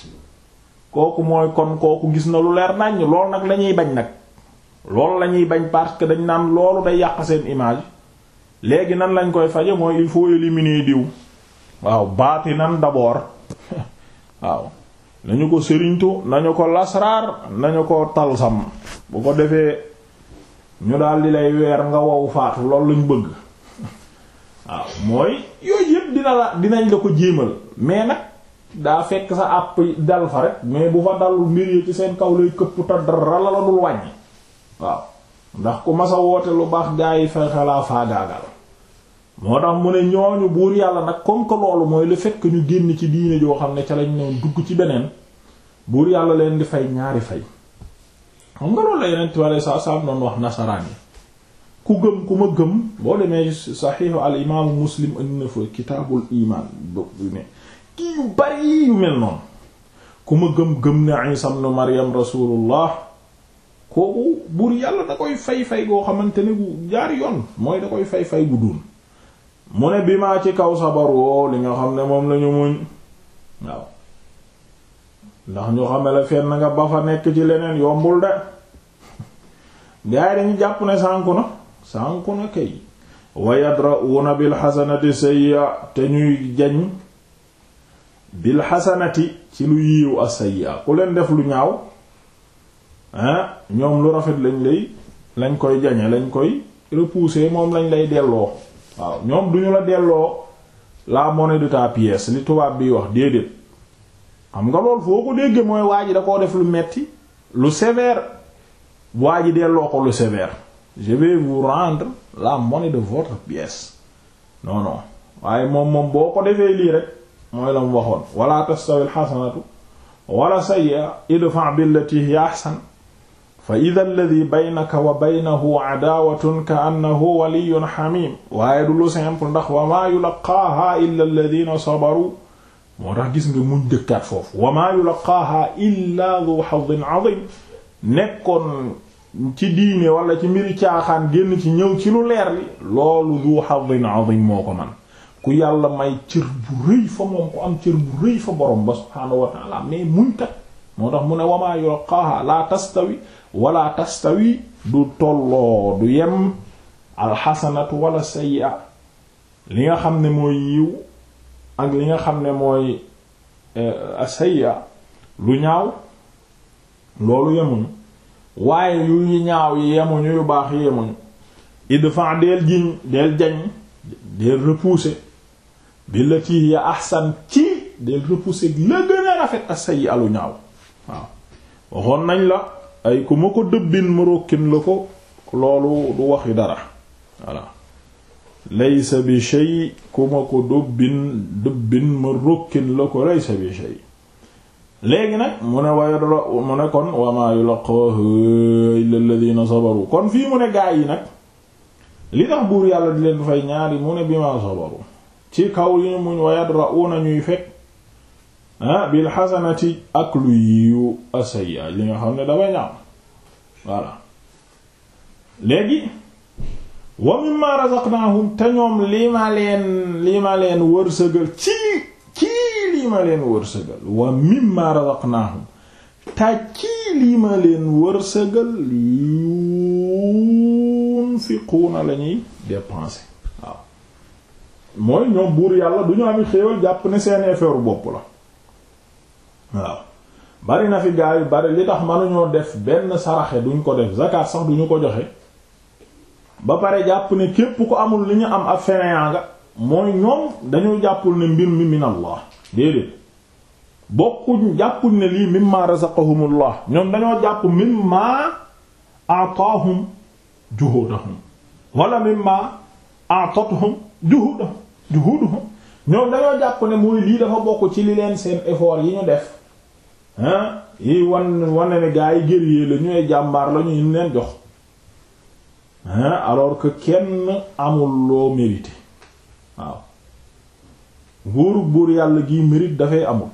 A: kooku mooy kon kooku gis na lu leer naññ loolu nag lañuy bañ nag loolu lañuy bañ parce que dañ naan loolu day yàq seen image léegi nan lañ koy faje mooy il faut éliminer diw waaw baati nan d'abord waaw nañu ko sëriñtu nañu ko lasraar nañu ko talsam bu ko defee ñu daal di lay weer nga wow faatu loolu lañ bëgg waaw mooy yooyu yëpp dinañ la ko jéemal mais nag daa fekk sa àpp dal fa rek mais bu fa dal mbir yi ci seen kaw lay këpp ta dara la dul wàññi waaw ndax ku masa woote lu baax gaa yi fay xalaa faagaagal moo tax mu ne ñooñu buur yàlla nag comme que loolu mooy le fait que ñu génn ci diine joo xam ne ca lañ ne dugg ci beneen buur yàlla leen di fay ñaari fay xam nga loolu la yeneen tiwale sa sa noonu wax nasaraan yi ku gëm ku ma gëm boo demee saxiixu al imaamu muslim indi na fa kitaabul imaan ne kii yu bari yu mel noonu ku ma gëm ne Isa ibn Maryam rasulullah kooku buur yàlla da koy fay goo xamante ne bu jaar yoon mooy da koy fay gu dun mu ne bi maa ci kaw sabaroo li nga xam ne moom lañu muñ waaw ndax ñu xame la fenn nga ba fa nekk ci leneen yombul de gaa yi dañu jàpp ne sànku na kay wa yadra'una bil hasanati sayyi'a te ñuy jañ bil hasanati ci lu yiiw as-sayyi'a ku leen def lu ñaaw ñoom lu rafet lañ koy jañe lañ koy repousser moom lañ lay delloo waaw ñoom duñu la delloo la monnaie de ta pièce li tubaab bi wax déedéet xam nga lool foo ko dégge mooy waa ji da koo def lu metti lu sévère waa ji delloo ko lu sévère je vais vous rendre la monnaie de votre pièce non waaye moom boo ko defee lii rek mooy la mu waxoon wala tastawi alxasanatu wala sayyi'a idfa' billati hiya ahsan fa idha alladhi baynaka wa baynahu adaawatun ka annahu waliyyun hamim waaye du lu simple ndax wa ma yulaqaaha illa alladhina sabaru moo tax gis nga muñ dëkkaat foofu wa ma yulaqaaha illa dhu hazzin azim nekkoon ci diine wala ci mbiri caaxaan génn ci ñëw ci lu leer li loolu dhu hazzin azim moo ko man ku yàlla may cër bu rëy fa moom ku am cër bu rëy fa borom ba subhaanahu wa ta'ala mais muñ kat moo tax mu ne wa ma yulaqaaha la tastawi wala tastawi du tolloo du yem alxasanatu wala sayyi'a li nga xam ne mooy yiw ak li nga xam ne mooy sayyi'a lu ñaaw loolu yemuñu waaye yu ñaaw yi yemuñu yu baax yi yemuñu idfa deel jiñ deel jañ deel repousser billati hiya ahsan ci deel repousser la gën a rafet as-sayyi'a lu ñaaw waaw waxoon nañ la ay ku ma ko dëbbin ma rokkin la ko loolu du waxi dara voilà laysa bi shay ku ma ko dëbbin ma rokkin la ko laysa bi shay léegi nag mu ne waaye mu ne kon wa ma yulaqahu illa alladhina sabaru kon fii mu ne gaa yi nag li tax buur yàlla di leen fay ñaari mu ne bi ma sabaru ci kaw yi muñ wa yadra'una ñuy fekk bil hasanati ak lu yiw asayya li nga xam ne dafa ñaaw voilà léegi wa mimma razaqnahum te ñoom li ma leen wërsëgal ci li ma leen wërsëgal wa mimma razaqnahum te ci li ma leen wërsëgal yunfiquna lañuy dépenser waaw mooy ñoom buur yàlla du ñu am xéewal jàpp ne seen affaire bopp la waaw bari na fi gaa yu bari li tax mënuñoo def benn saraxe duñ ko def zakat sax duñu ko joxe ba pare jàpp ne képp ko amul li ñu am ab feneen nga mooy ñoom dañoo jàppul ne mbir mi min Allah déedéet bokkuñ jàppuñ ne lii mimma razaqahumullah ñoom dañoo jàpp mimma a'tahum juhudahum wala mimma a'tatuhum juhuduhum ñoom dañoo jàpp ne mooy lii dafa bokk ci li leen seen effort yi ñu def yi wane ne gaa yi guerrier la ñuy jàmbaar la ñu leen jox alors que kenn amul loo mérité waaw buur yàlla gi mérite dafay amul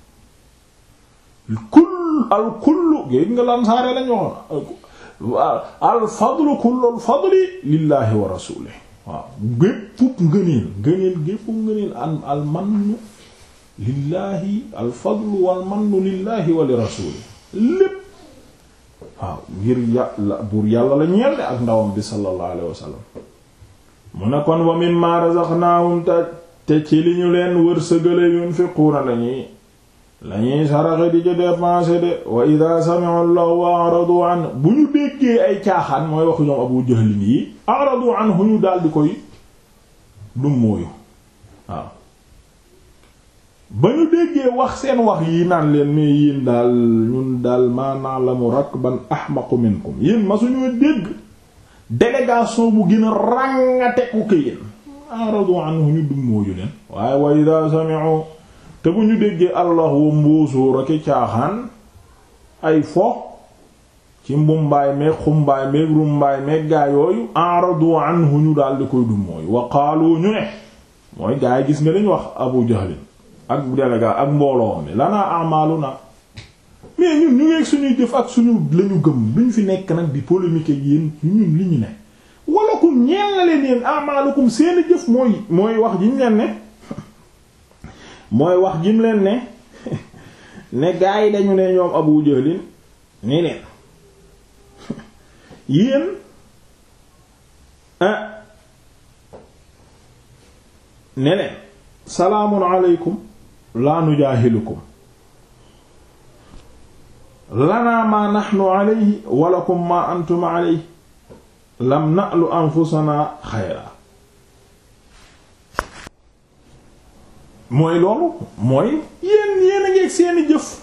A: al kullu géej nga lan saare lañu waxoon al fadlu kullu al fadli lillahi wa rasulihi waaw géppub ngëneel géppub ngëneel al mannu lillahi al fadlu wal mannu lillahi wa li rasulihi lépp waaw ngir yàlla buur yàlla la ñeel de ak ndawam bi sallallahu alayhi wa sallam mu ne kon wa mimma razaqnahum te ci li ñu leen wërsëgale yunfiquna lañuy saraxe di ca dépenser de wa ida sami'u lahu a'radu an bu ñu déggee ay caaxaan mooy waxu ñoom Abu Jahlin yi a'radu anhu ñu daal di koy dummóoyu waaw ba ñu déggee wax seen wax yi naan leen mais yéen daal ñun daal ma na'lamu rakban ahmaqu minkum yéen ma suñoo dégg délégation bu gën a ràngateku ko yéen a'radu anhu ñu dummóoyu leen waaye wa ida sami'u te bu ñu déggee allah wa mbuusóor ak caaxaan ay fo ci mbumbaay meeg xumbaay meeg rumbaay meeg gaa yooyu aradu anhu ñu daal di koy dum mooy wa qaalu ñu ne mooy gaa yi gis nga lañu wax Abu Jahlin ak délégat ak mbooloo mi lanaa a'maaluna mais ñun ñu ngeeg suñuy jëf ak suñu lañu gëm duñ fi nekk nag di polémique ak yéen ñun li ñu ne walakum ñeel na leen yéen a'maalukum seeni jëf mooy wax ji ñu leen ne mooy wax jim leen ne gaa yi dañu ne ñoom Abu Jahlin ni leen yéen ne leen salaamun aleykum laa nujaahilukum lanaa maa naxnu alayhi walakum maa antum alayhi lam na'lu anfusanaa xayra mooy loolu mooy yéen a ngeeg seeni jëf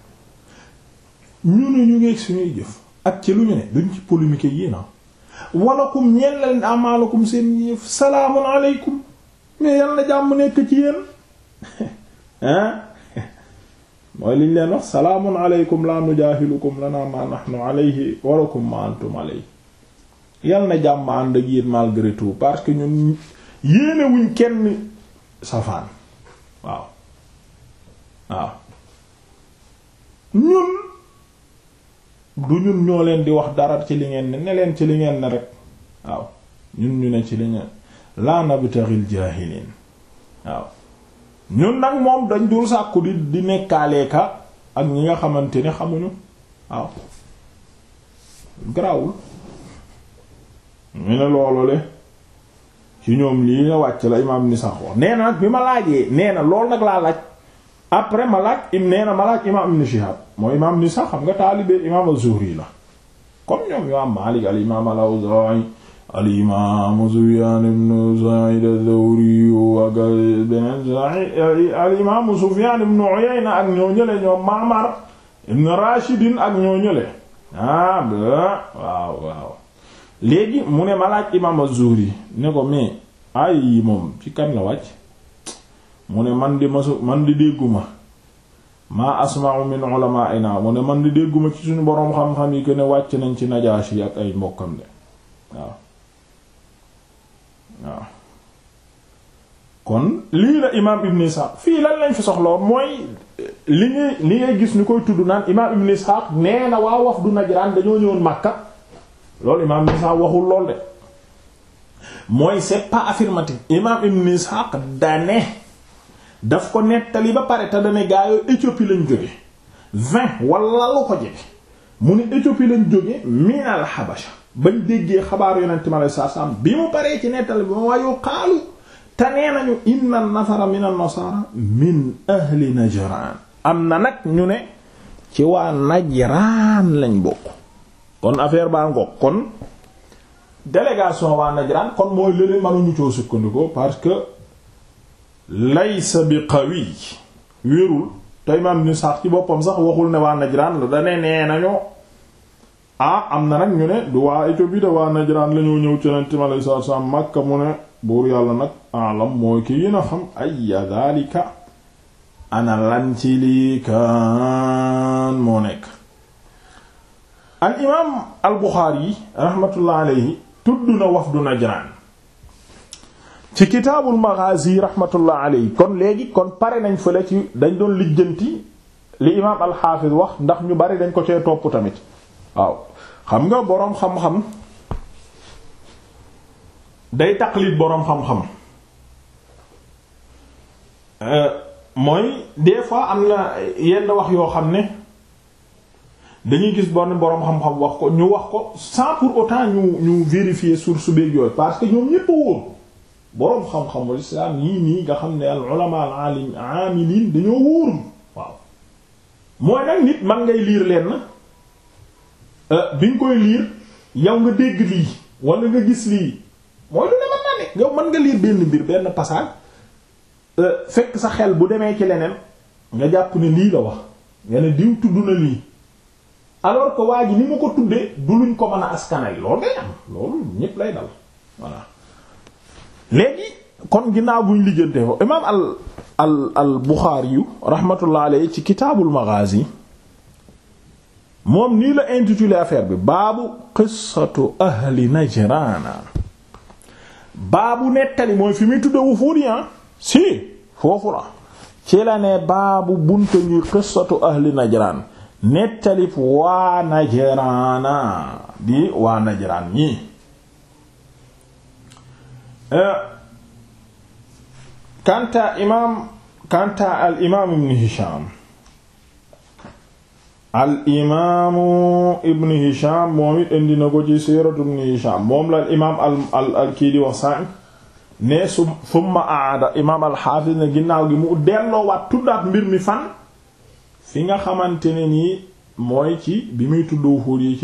A: ñu ngeeg suñuy jëf ak ci lu ñu ne duñ ci polémique yéena walakum ñeen leen amaalakum seen jëf salaamun aleykum mais yal na jàmm nekk ci yéen hein mooy liñ leen wax salaamun aleykum la nujaahilukum lana ma nahnu alayhi walakum ma antum alayhi yal na jàmm ànd ak yéen malgré tout parce que ñun yéenewuñ kenn safaan waaw ñun du ñun ñoo leen di wax dara ci li ngeen ne leen ci li ngeen ne rek waaw ñun ñu ne ci li ngeen la nabtaghil jaahiliin waaw ñun nag moom dañ dul sàkku di nekkaaleeka ak ñi nga xamante ne xamuñu waaw garaawul ñu ne loolu le ci ñoom lii nga wàcc la imaam ni sax wax nee na nag bi ma laajee nee na loolu nag laa laaj après ma laaj nee na ma laaj imaam Ibn Shihab mooy imaam ni sax xam nga taalibe imaam az-Zuhri la comme ñoom imaam Maalik al imaam al-Awzaa'i al imaam Sufyaan ibn Sa'iid az-Zawri ak beneen al imaam Sufyaan ibn Uyayna ak ñoo ñële ñoom Ma'mar ibn Rashid ak ñoo ñële waaw léegi mu ne ma laaj imaam az-Zuhri ne ko mais ay yi moom ci kan la wàcc mu ne man di dégguma maa asma'u min ulama'ina mu ne man di dégguma ci suñu boroom xam-xam yi que ne wàcc nañ ci Najaashi ak ay mbokkam de waaw kon lii la imaam Ibn Ishaq fii lan lañ fi soxloon mooy li ngay gis ñu koy tudd naan imaam Ibn Ishaq nee na waa wafdu Najraan dañoo ñëwoon Makka loolu imaam Ibn Ishaq waxul lool de mooy c'est pas affirmatif imaam Ibn Ishaq dane daf ko nettali ba pare te dane gaayoo Éthiopie lañ jóge 20 wala lu ko jege mu ne Éthiopie lañ jóge minal Habasha bañ déggee xabaaru yonente mi alei sat selaam bi mu paree ci nettali bi ma waayu xaalu te nee nañu inna nafara min an-nasara min ahli Najran am na nag ñu ne ci waa Najran lañ bokk kon affaire baa ngoog kon délégation waa Najran kon mooy lële mënuñu coo sukkandikoo parce que laysa bi qawi wérul te imaam ni sax ci boppam sax waxul ne waa Najran la dane nee nañu am na nag ñu ne du waa Éthiopie de waa Najran la ñoo ñëw ci Yonent mi alayhi salaatu wa salaam Makka mu ne buur yàlla nag alam mooy ki yéen a xam ayya daalika ana lan ci lii kan moo nekk al imaam al Buxaari rahmatullah alayhi tudd na wafdu Najran ci kitaabul Maghaazi rahmatullah alayhi kon léegi kon pare nañ fële ci dañ doon lijjanti li imaam al Xaafiz wax ndax ñu bari dañ ko cee topp tamit waaw xam nga boroom xam-xam day taqlid boroom xam-xam mooy des fois am na yenn wax yoo xam ne dañuy gis boroom xam-xam wax ko ñu wax ko sans pour autant ñu vérifier source beeg yooyu parce que ñoom ñépp a wóor boroom xam-xamul islam yii nii nga xam ne al ulama al alim amilin dañoo wóor waaw mooy nag nit man ngay liir leen bi nga koy liir yow nga dégg lii wala nga gis lii mooy lu ne mën naa ne yow mën nga liir benn mbir benn passage fekk sa xel bu demee ci leneen nga jàpp ne lii la wax nga ne diw tudd na lii alors que waa ji ni mu ko tuddee du luñ ko mën a askanal loolu day am loolu ñépp lay dal voilà léegi kon ginnaaw buñ lijjantee ko imaam al Buxaari yu rahmatullah alayhi ci kitaabul Maghaazi moom nii la intitulé affaire bi baabu qissatu ahli Najraana baabu nettali mooy fi muy tudde wufuud si foofu la ci la ne baabu buntu ngi qissatu ahli Najraan nettalif waa Najraana di waa Najraan ñii kanta al imaam ibn Hisham ibn Hisham moom it indi na ko ci siiratu ibn Hisham moom la al imaam al kii di wax sànq ne summa aada imaam al xaafis ne ginnaaw gi mu delloowaat tuddaat mbir mi fan fi nga xamante ne nii mooy ci bi muy tudd wufuud yi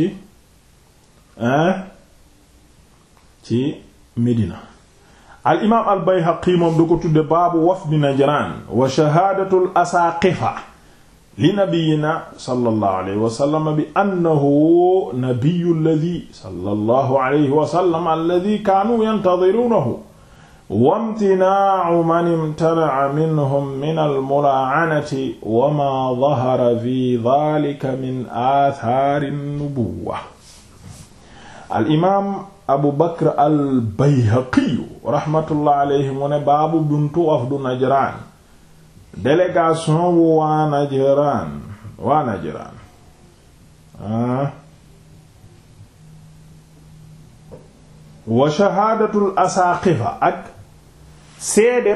A: ci Medina al imaam al Bayhaqi moom da ko tudde baabu wafdi Najraan wa shahaadatul asaaqifa li nabiyyina sallallahu alayhi wa sallam bi annahu nabiyyu alladhi sallallahu alayhi wa sallam alladhi kaanu yantadhirunahu wa imtinaa'u man imtana'a minhum min al-mulaa'anati wa maa dhahara fi dhaalika min aathaari an-nubuwwa. al-imaam Abu Bakr al-Bayhaqi rahmatullah alayhi mu ne baabu buntu wafdu Najraan délégation bu waa Najraan wa shahaadatul asaaqifa ak seedeb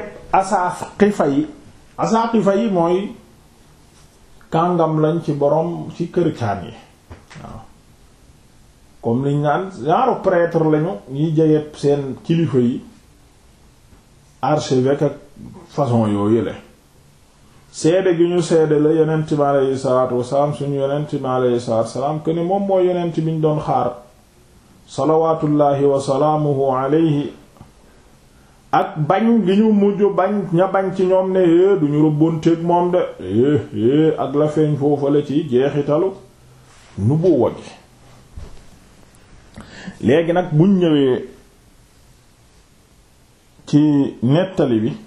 A: asaaqifa yi mooy kàngam lañ ci boroom ci kërkaan yi waaw comme liñ naan genre prêtre lañu ñiy jege seen kilifa yi archevêque ak façon yoo yële seede gi ñu seede la yonent bi aleyhi salaatu wasalaam suñu yonent bi aleyhi salaatu wasalaam que ne moom mooy yonent bi ñu doon xaar salawaatullaahi wa salaamuhu alayhi ak bañ gi ñu mujj bañ ci ñoom ne duñu rëbbonteeg moom de ak la feeñ foofu la ci jeexitalu nubuwwa gi léegi nag buñ ñëwee ci nettali bi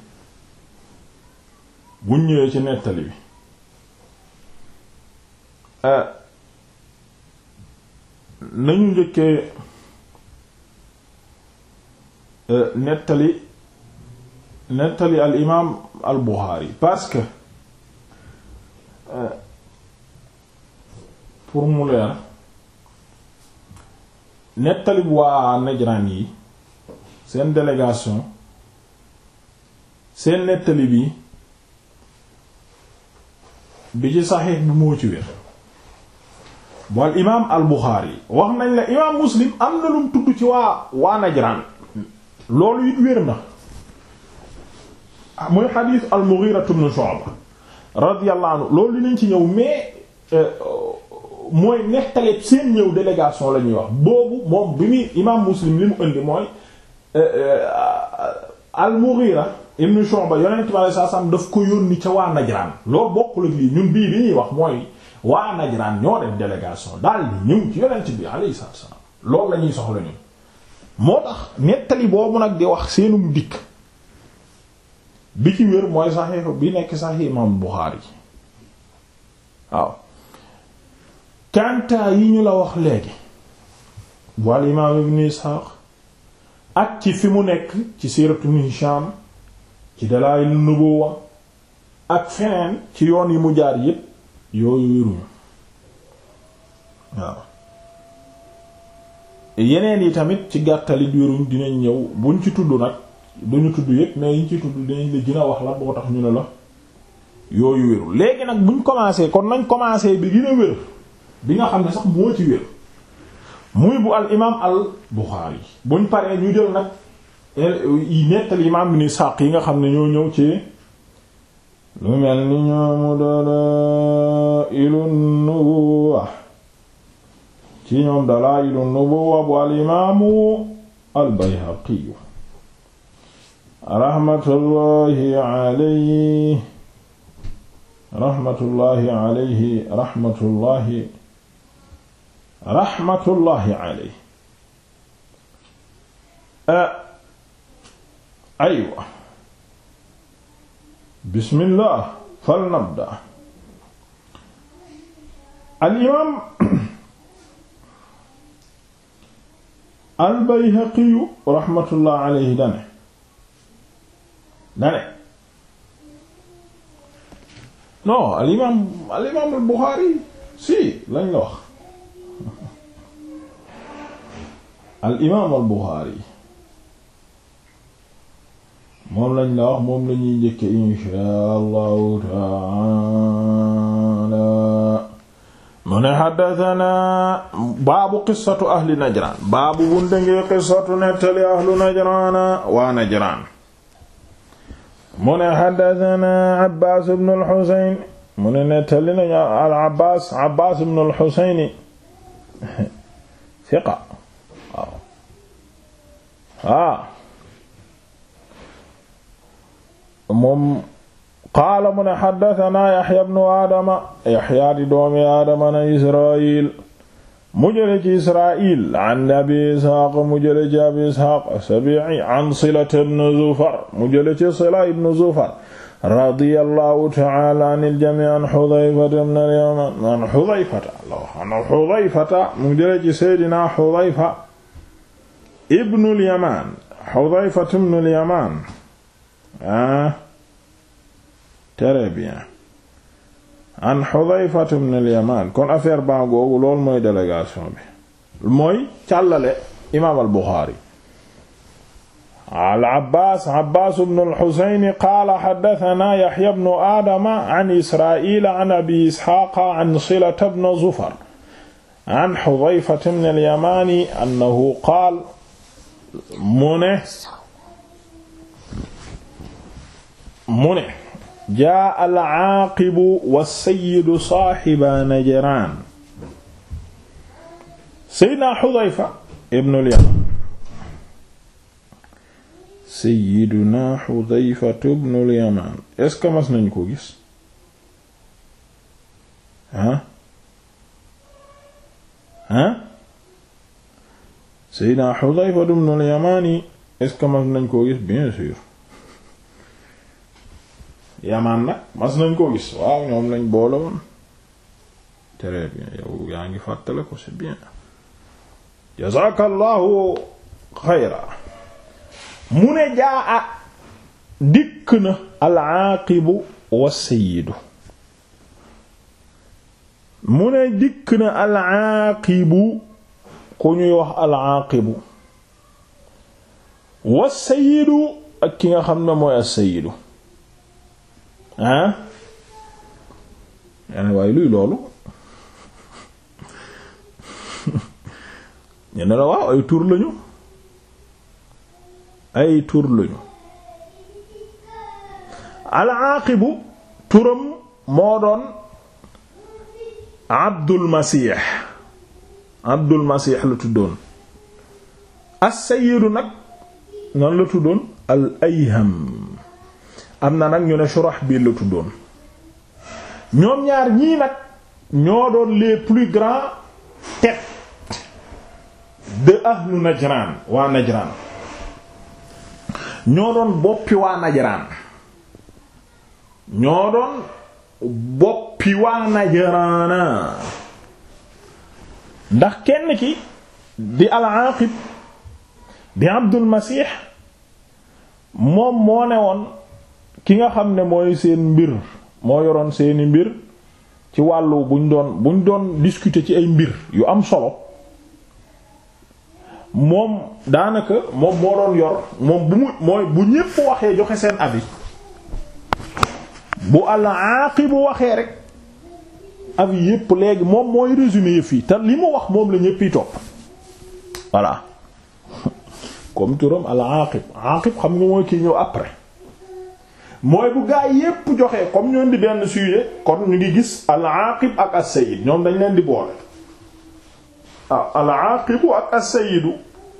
A: nañu njëkkee nettali al imaam al Buxaari parce que pour mu leer nettali waa Najraan yi seen délégation seen nettali bi ci saxiix bi moo ci wér bu al imaam al Buxaari wax nañ la imaam Muslim am na lum tudd ci waa Najraan loolu it wér na muy xadiis al Mughira ibn Shu'ba radiyallahu anhu loolu dinañ ci ñëw mais mooy nettali seen ñëw délégation la ñuy wax boobu moom bi muy imaam Muslim li mu indi mooy al Mughira ibn Shu'ba yonent bi sallallahu alayhi wasallam daf ko yónni ca waa Najraan loolu bokkul ak lii ñun bii li ñuy wax mooy waa Najraan ñoo def délégation daal di ñëw ci yonent bi alayhi wasallam loolu la ñuy soxla ñun moo tax nettali boobu nag di wax seenum dikk bi ci wér mooy saxiix bi nekk saxiix imaam Buxaari waaw kantaa yi ñu la wax léegi wal imaam ibn Isxaaq ak ci fi mu nekk ci siiratu Ibn Hishaam ci Dalaa'il an-Nubuwwa ak feneen ci yoon yi mu jaar yépp yooyu wéruñu waaw yeneen yi tamit ci gàttalit wéruñ dinañ ñëw buñ ci tudd nag duñu tudd yépp mais yiñ ci tudd dinañ la gën a wax la boo tax ñu ne la yooyu wérul léegi nag buñ commencé kon nañ commencé bi gën a wér bi nga xam ne sax moo ci wér muy bu al imaam al Buxaari buñ paree ñu jël nag yi nettal imaam Ibn Isaaq yi nga xam ne ñoo ñëw ci lu mel ni ñoomu Dalaa'ilun Nubuwwa ci ñoom Dalaa'ilun Nubuwwa bu al imaamu al Bayhaqi rahmatullahi alayhi aywa bismillah falnabda al imaam al Bayhaqi rahmatullahi alayhi dane non al imaam al Buxaari si lañ la wax al imaam al Buxaari moom lañ la wax moom lañuy njëkke inshaa Allahu taala mu ne haddathana baabu qissatu ahli Najraan baabu bundengee qissatu nettali ahlu Najraana waa Najraan mu ne haddathana Abbaas ibn al-Husayn mu ne nettali nañu al-Abbaas ibn al-Husayn siqa waaw moom qaala mu ne haddathana Yahya ibn Aadama Yahya di doomi Aadama na Israa'iil mu jële ci Israa'iil an Abi Ishaaq mu jële ci Abi Ishaaq as-Sabi'i an Sila ibn Zufar mu jële ci Sila ibn Zufar radiyallahu ta'ala anil jamii' an Hudhayfata ibn al-Yaman an Hudhayfata mu jële ci Seydina Hudhayfa ibn al-Yaman Hudhayfata ibn al-Yaman très bien an Hudhayfa ibn al-Yaman kon affaire baa googu loolu mooy délégation bi mooy càllale imaam al-Bukhari al-Abbas ibn al-Husayn qaala haddathana Yahya ibn Adama an Israa'il an Abi Ishaq an Sila ibn Zufar an Hudhayfa ibn al-Yaman annahu qaala mu ne jaa al-Aaqibu was-sayyidu saahiba Najraan Seydina Hudhayfa ibn al-Yaman Seydina Hudhayfa ibn al-Yaman est-ce que mas nañu ko gis Seydina Hudhayfa ibn al-Yaman est-ce que mas nañu ko gis bien sûr Yaman nag mas nañ ko gis waaw ñoom lañ boole woon très bien yow yaa ngi fàttale ko c'est bien jazakallahu xayra mu ne jaa dikk na al-Aaqibu was-sayyidu mu ne dikk na al-Aaqibu ku ñuy wax al-Aaqibu was-sayyidu ak ki nga xam ne mooy as-sayyidu yaa waaye luy loolu ñu ne la waaw ay tur lañu al-Aaqibu turam moo doon Abdul Masiix la tuddoon as-sayyidu nag nan la tuddoon al-Ayham am na nag ñu ne Shurahbil la tuddoon ñoom ñaar ñii nag ñoo doon les plus grands têtes de ahlu Najran waa Najran ñoo doon boppi waa Najran ndax kenn ki di al-Aaqib di Abdul Masiix moom moo ne woon ki nga xam ne mooy seen mbir moo yoroon seeni mbir ci wàllu buñ doon discuter ci ay mbir yu am solo moom daanaka moom moo doon yor moom bu ñépp waxee joxe seen avis bu al-Aaqib bu waxee rek avis yépp léegi moom mooy résumé yëf yi te li mu wax moom la ñépp yi topp voilà comme turam al-Aaqib Aaqib xam nga mooy kii ñëw après mooy bu gaa yépp joxe comme ñoon di benn sujet kon ñu ngi gis al-aaqib ak as-sayyid ñoom dañ leen di boole al-aaqibu ak as-sayyidu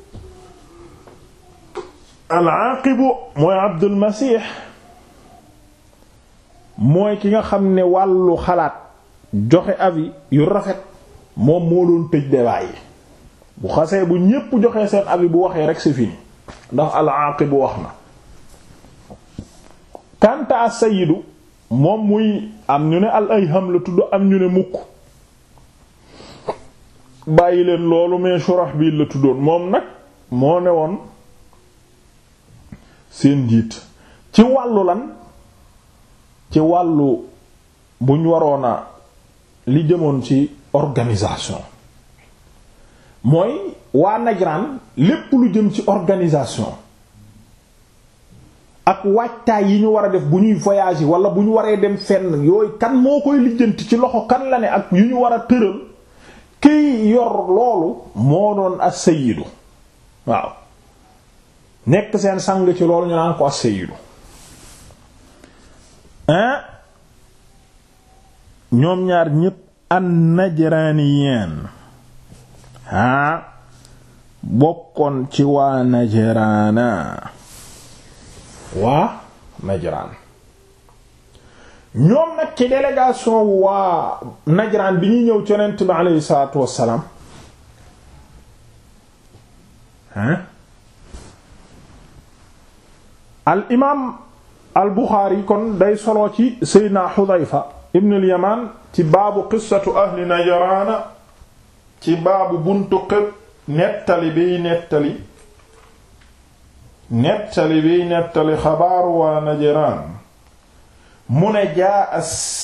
A: al-aaqibu mooy Abdul Masih mooy ki nga xam ne wàllu xalaat joxe avis yu rafet moom moo doon tëj débat yi bu xasee bu ñépp joxee seen avis bu waxee rek c'est fini ndax al-aaqibu wax na. kanta as-sayyidu moom muy am ñu ne al-ayham la tudd am ñu ne mukk bàyyi leen loolu mais Shurahbil la tuddoon moom nag moo ne woon seen njiit ci wàllu lan ci wàllu buñ waroona li jëmoon ci organisation mooy waa Najran lépp lu jëm ci organisation ak waajtaay yi ñu war a def bu ñuy voyager wala bu ñu waree dem fenn yooyu kan moo koy lijjanti ci loxo kan la ne ak yu ñu war a tëral kiy yor loolu moo doon as-sayyidu waaw nekk seen sang ci loolu ñu naan ko as-sayyidu ñoom ñaar ñépp an-najraniyan bokkoon ci waa Najrana waa Najran ñoom nag ci délégation waa Najran bi ñuy ñëw ci Yonent bi aleyhi salaatu wassalaam al imaam al Buxaari kon day solo ci Seydina Xudayfa ibn al Yamaan ci baabu qissatu ahli Najraan ci baabu buntu nettali biy nettali xabaaru waa Najraan mu ne jaa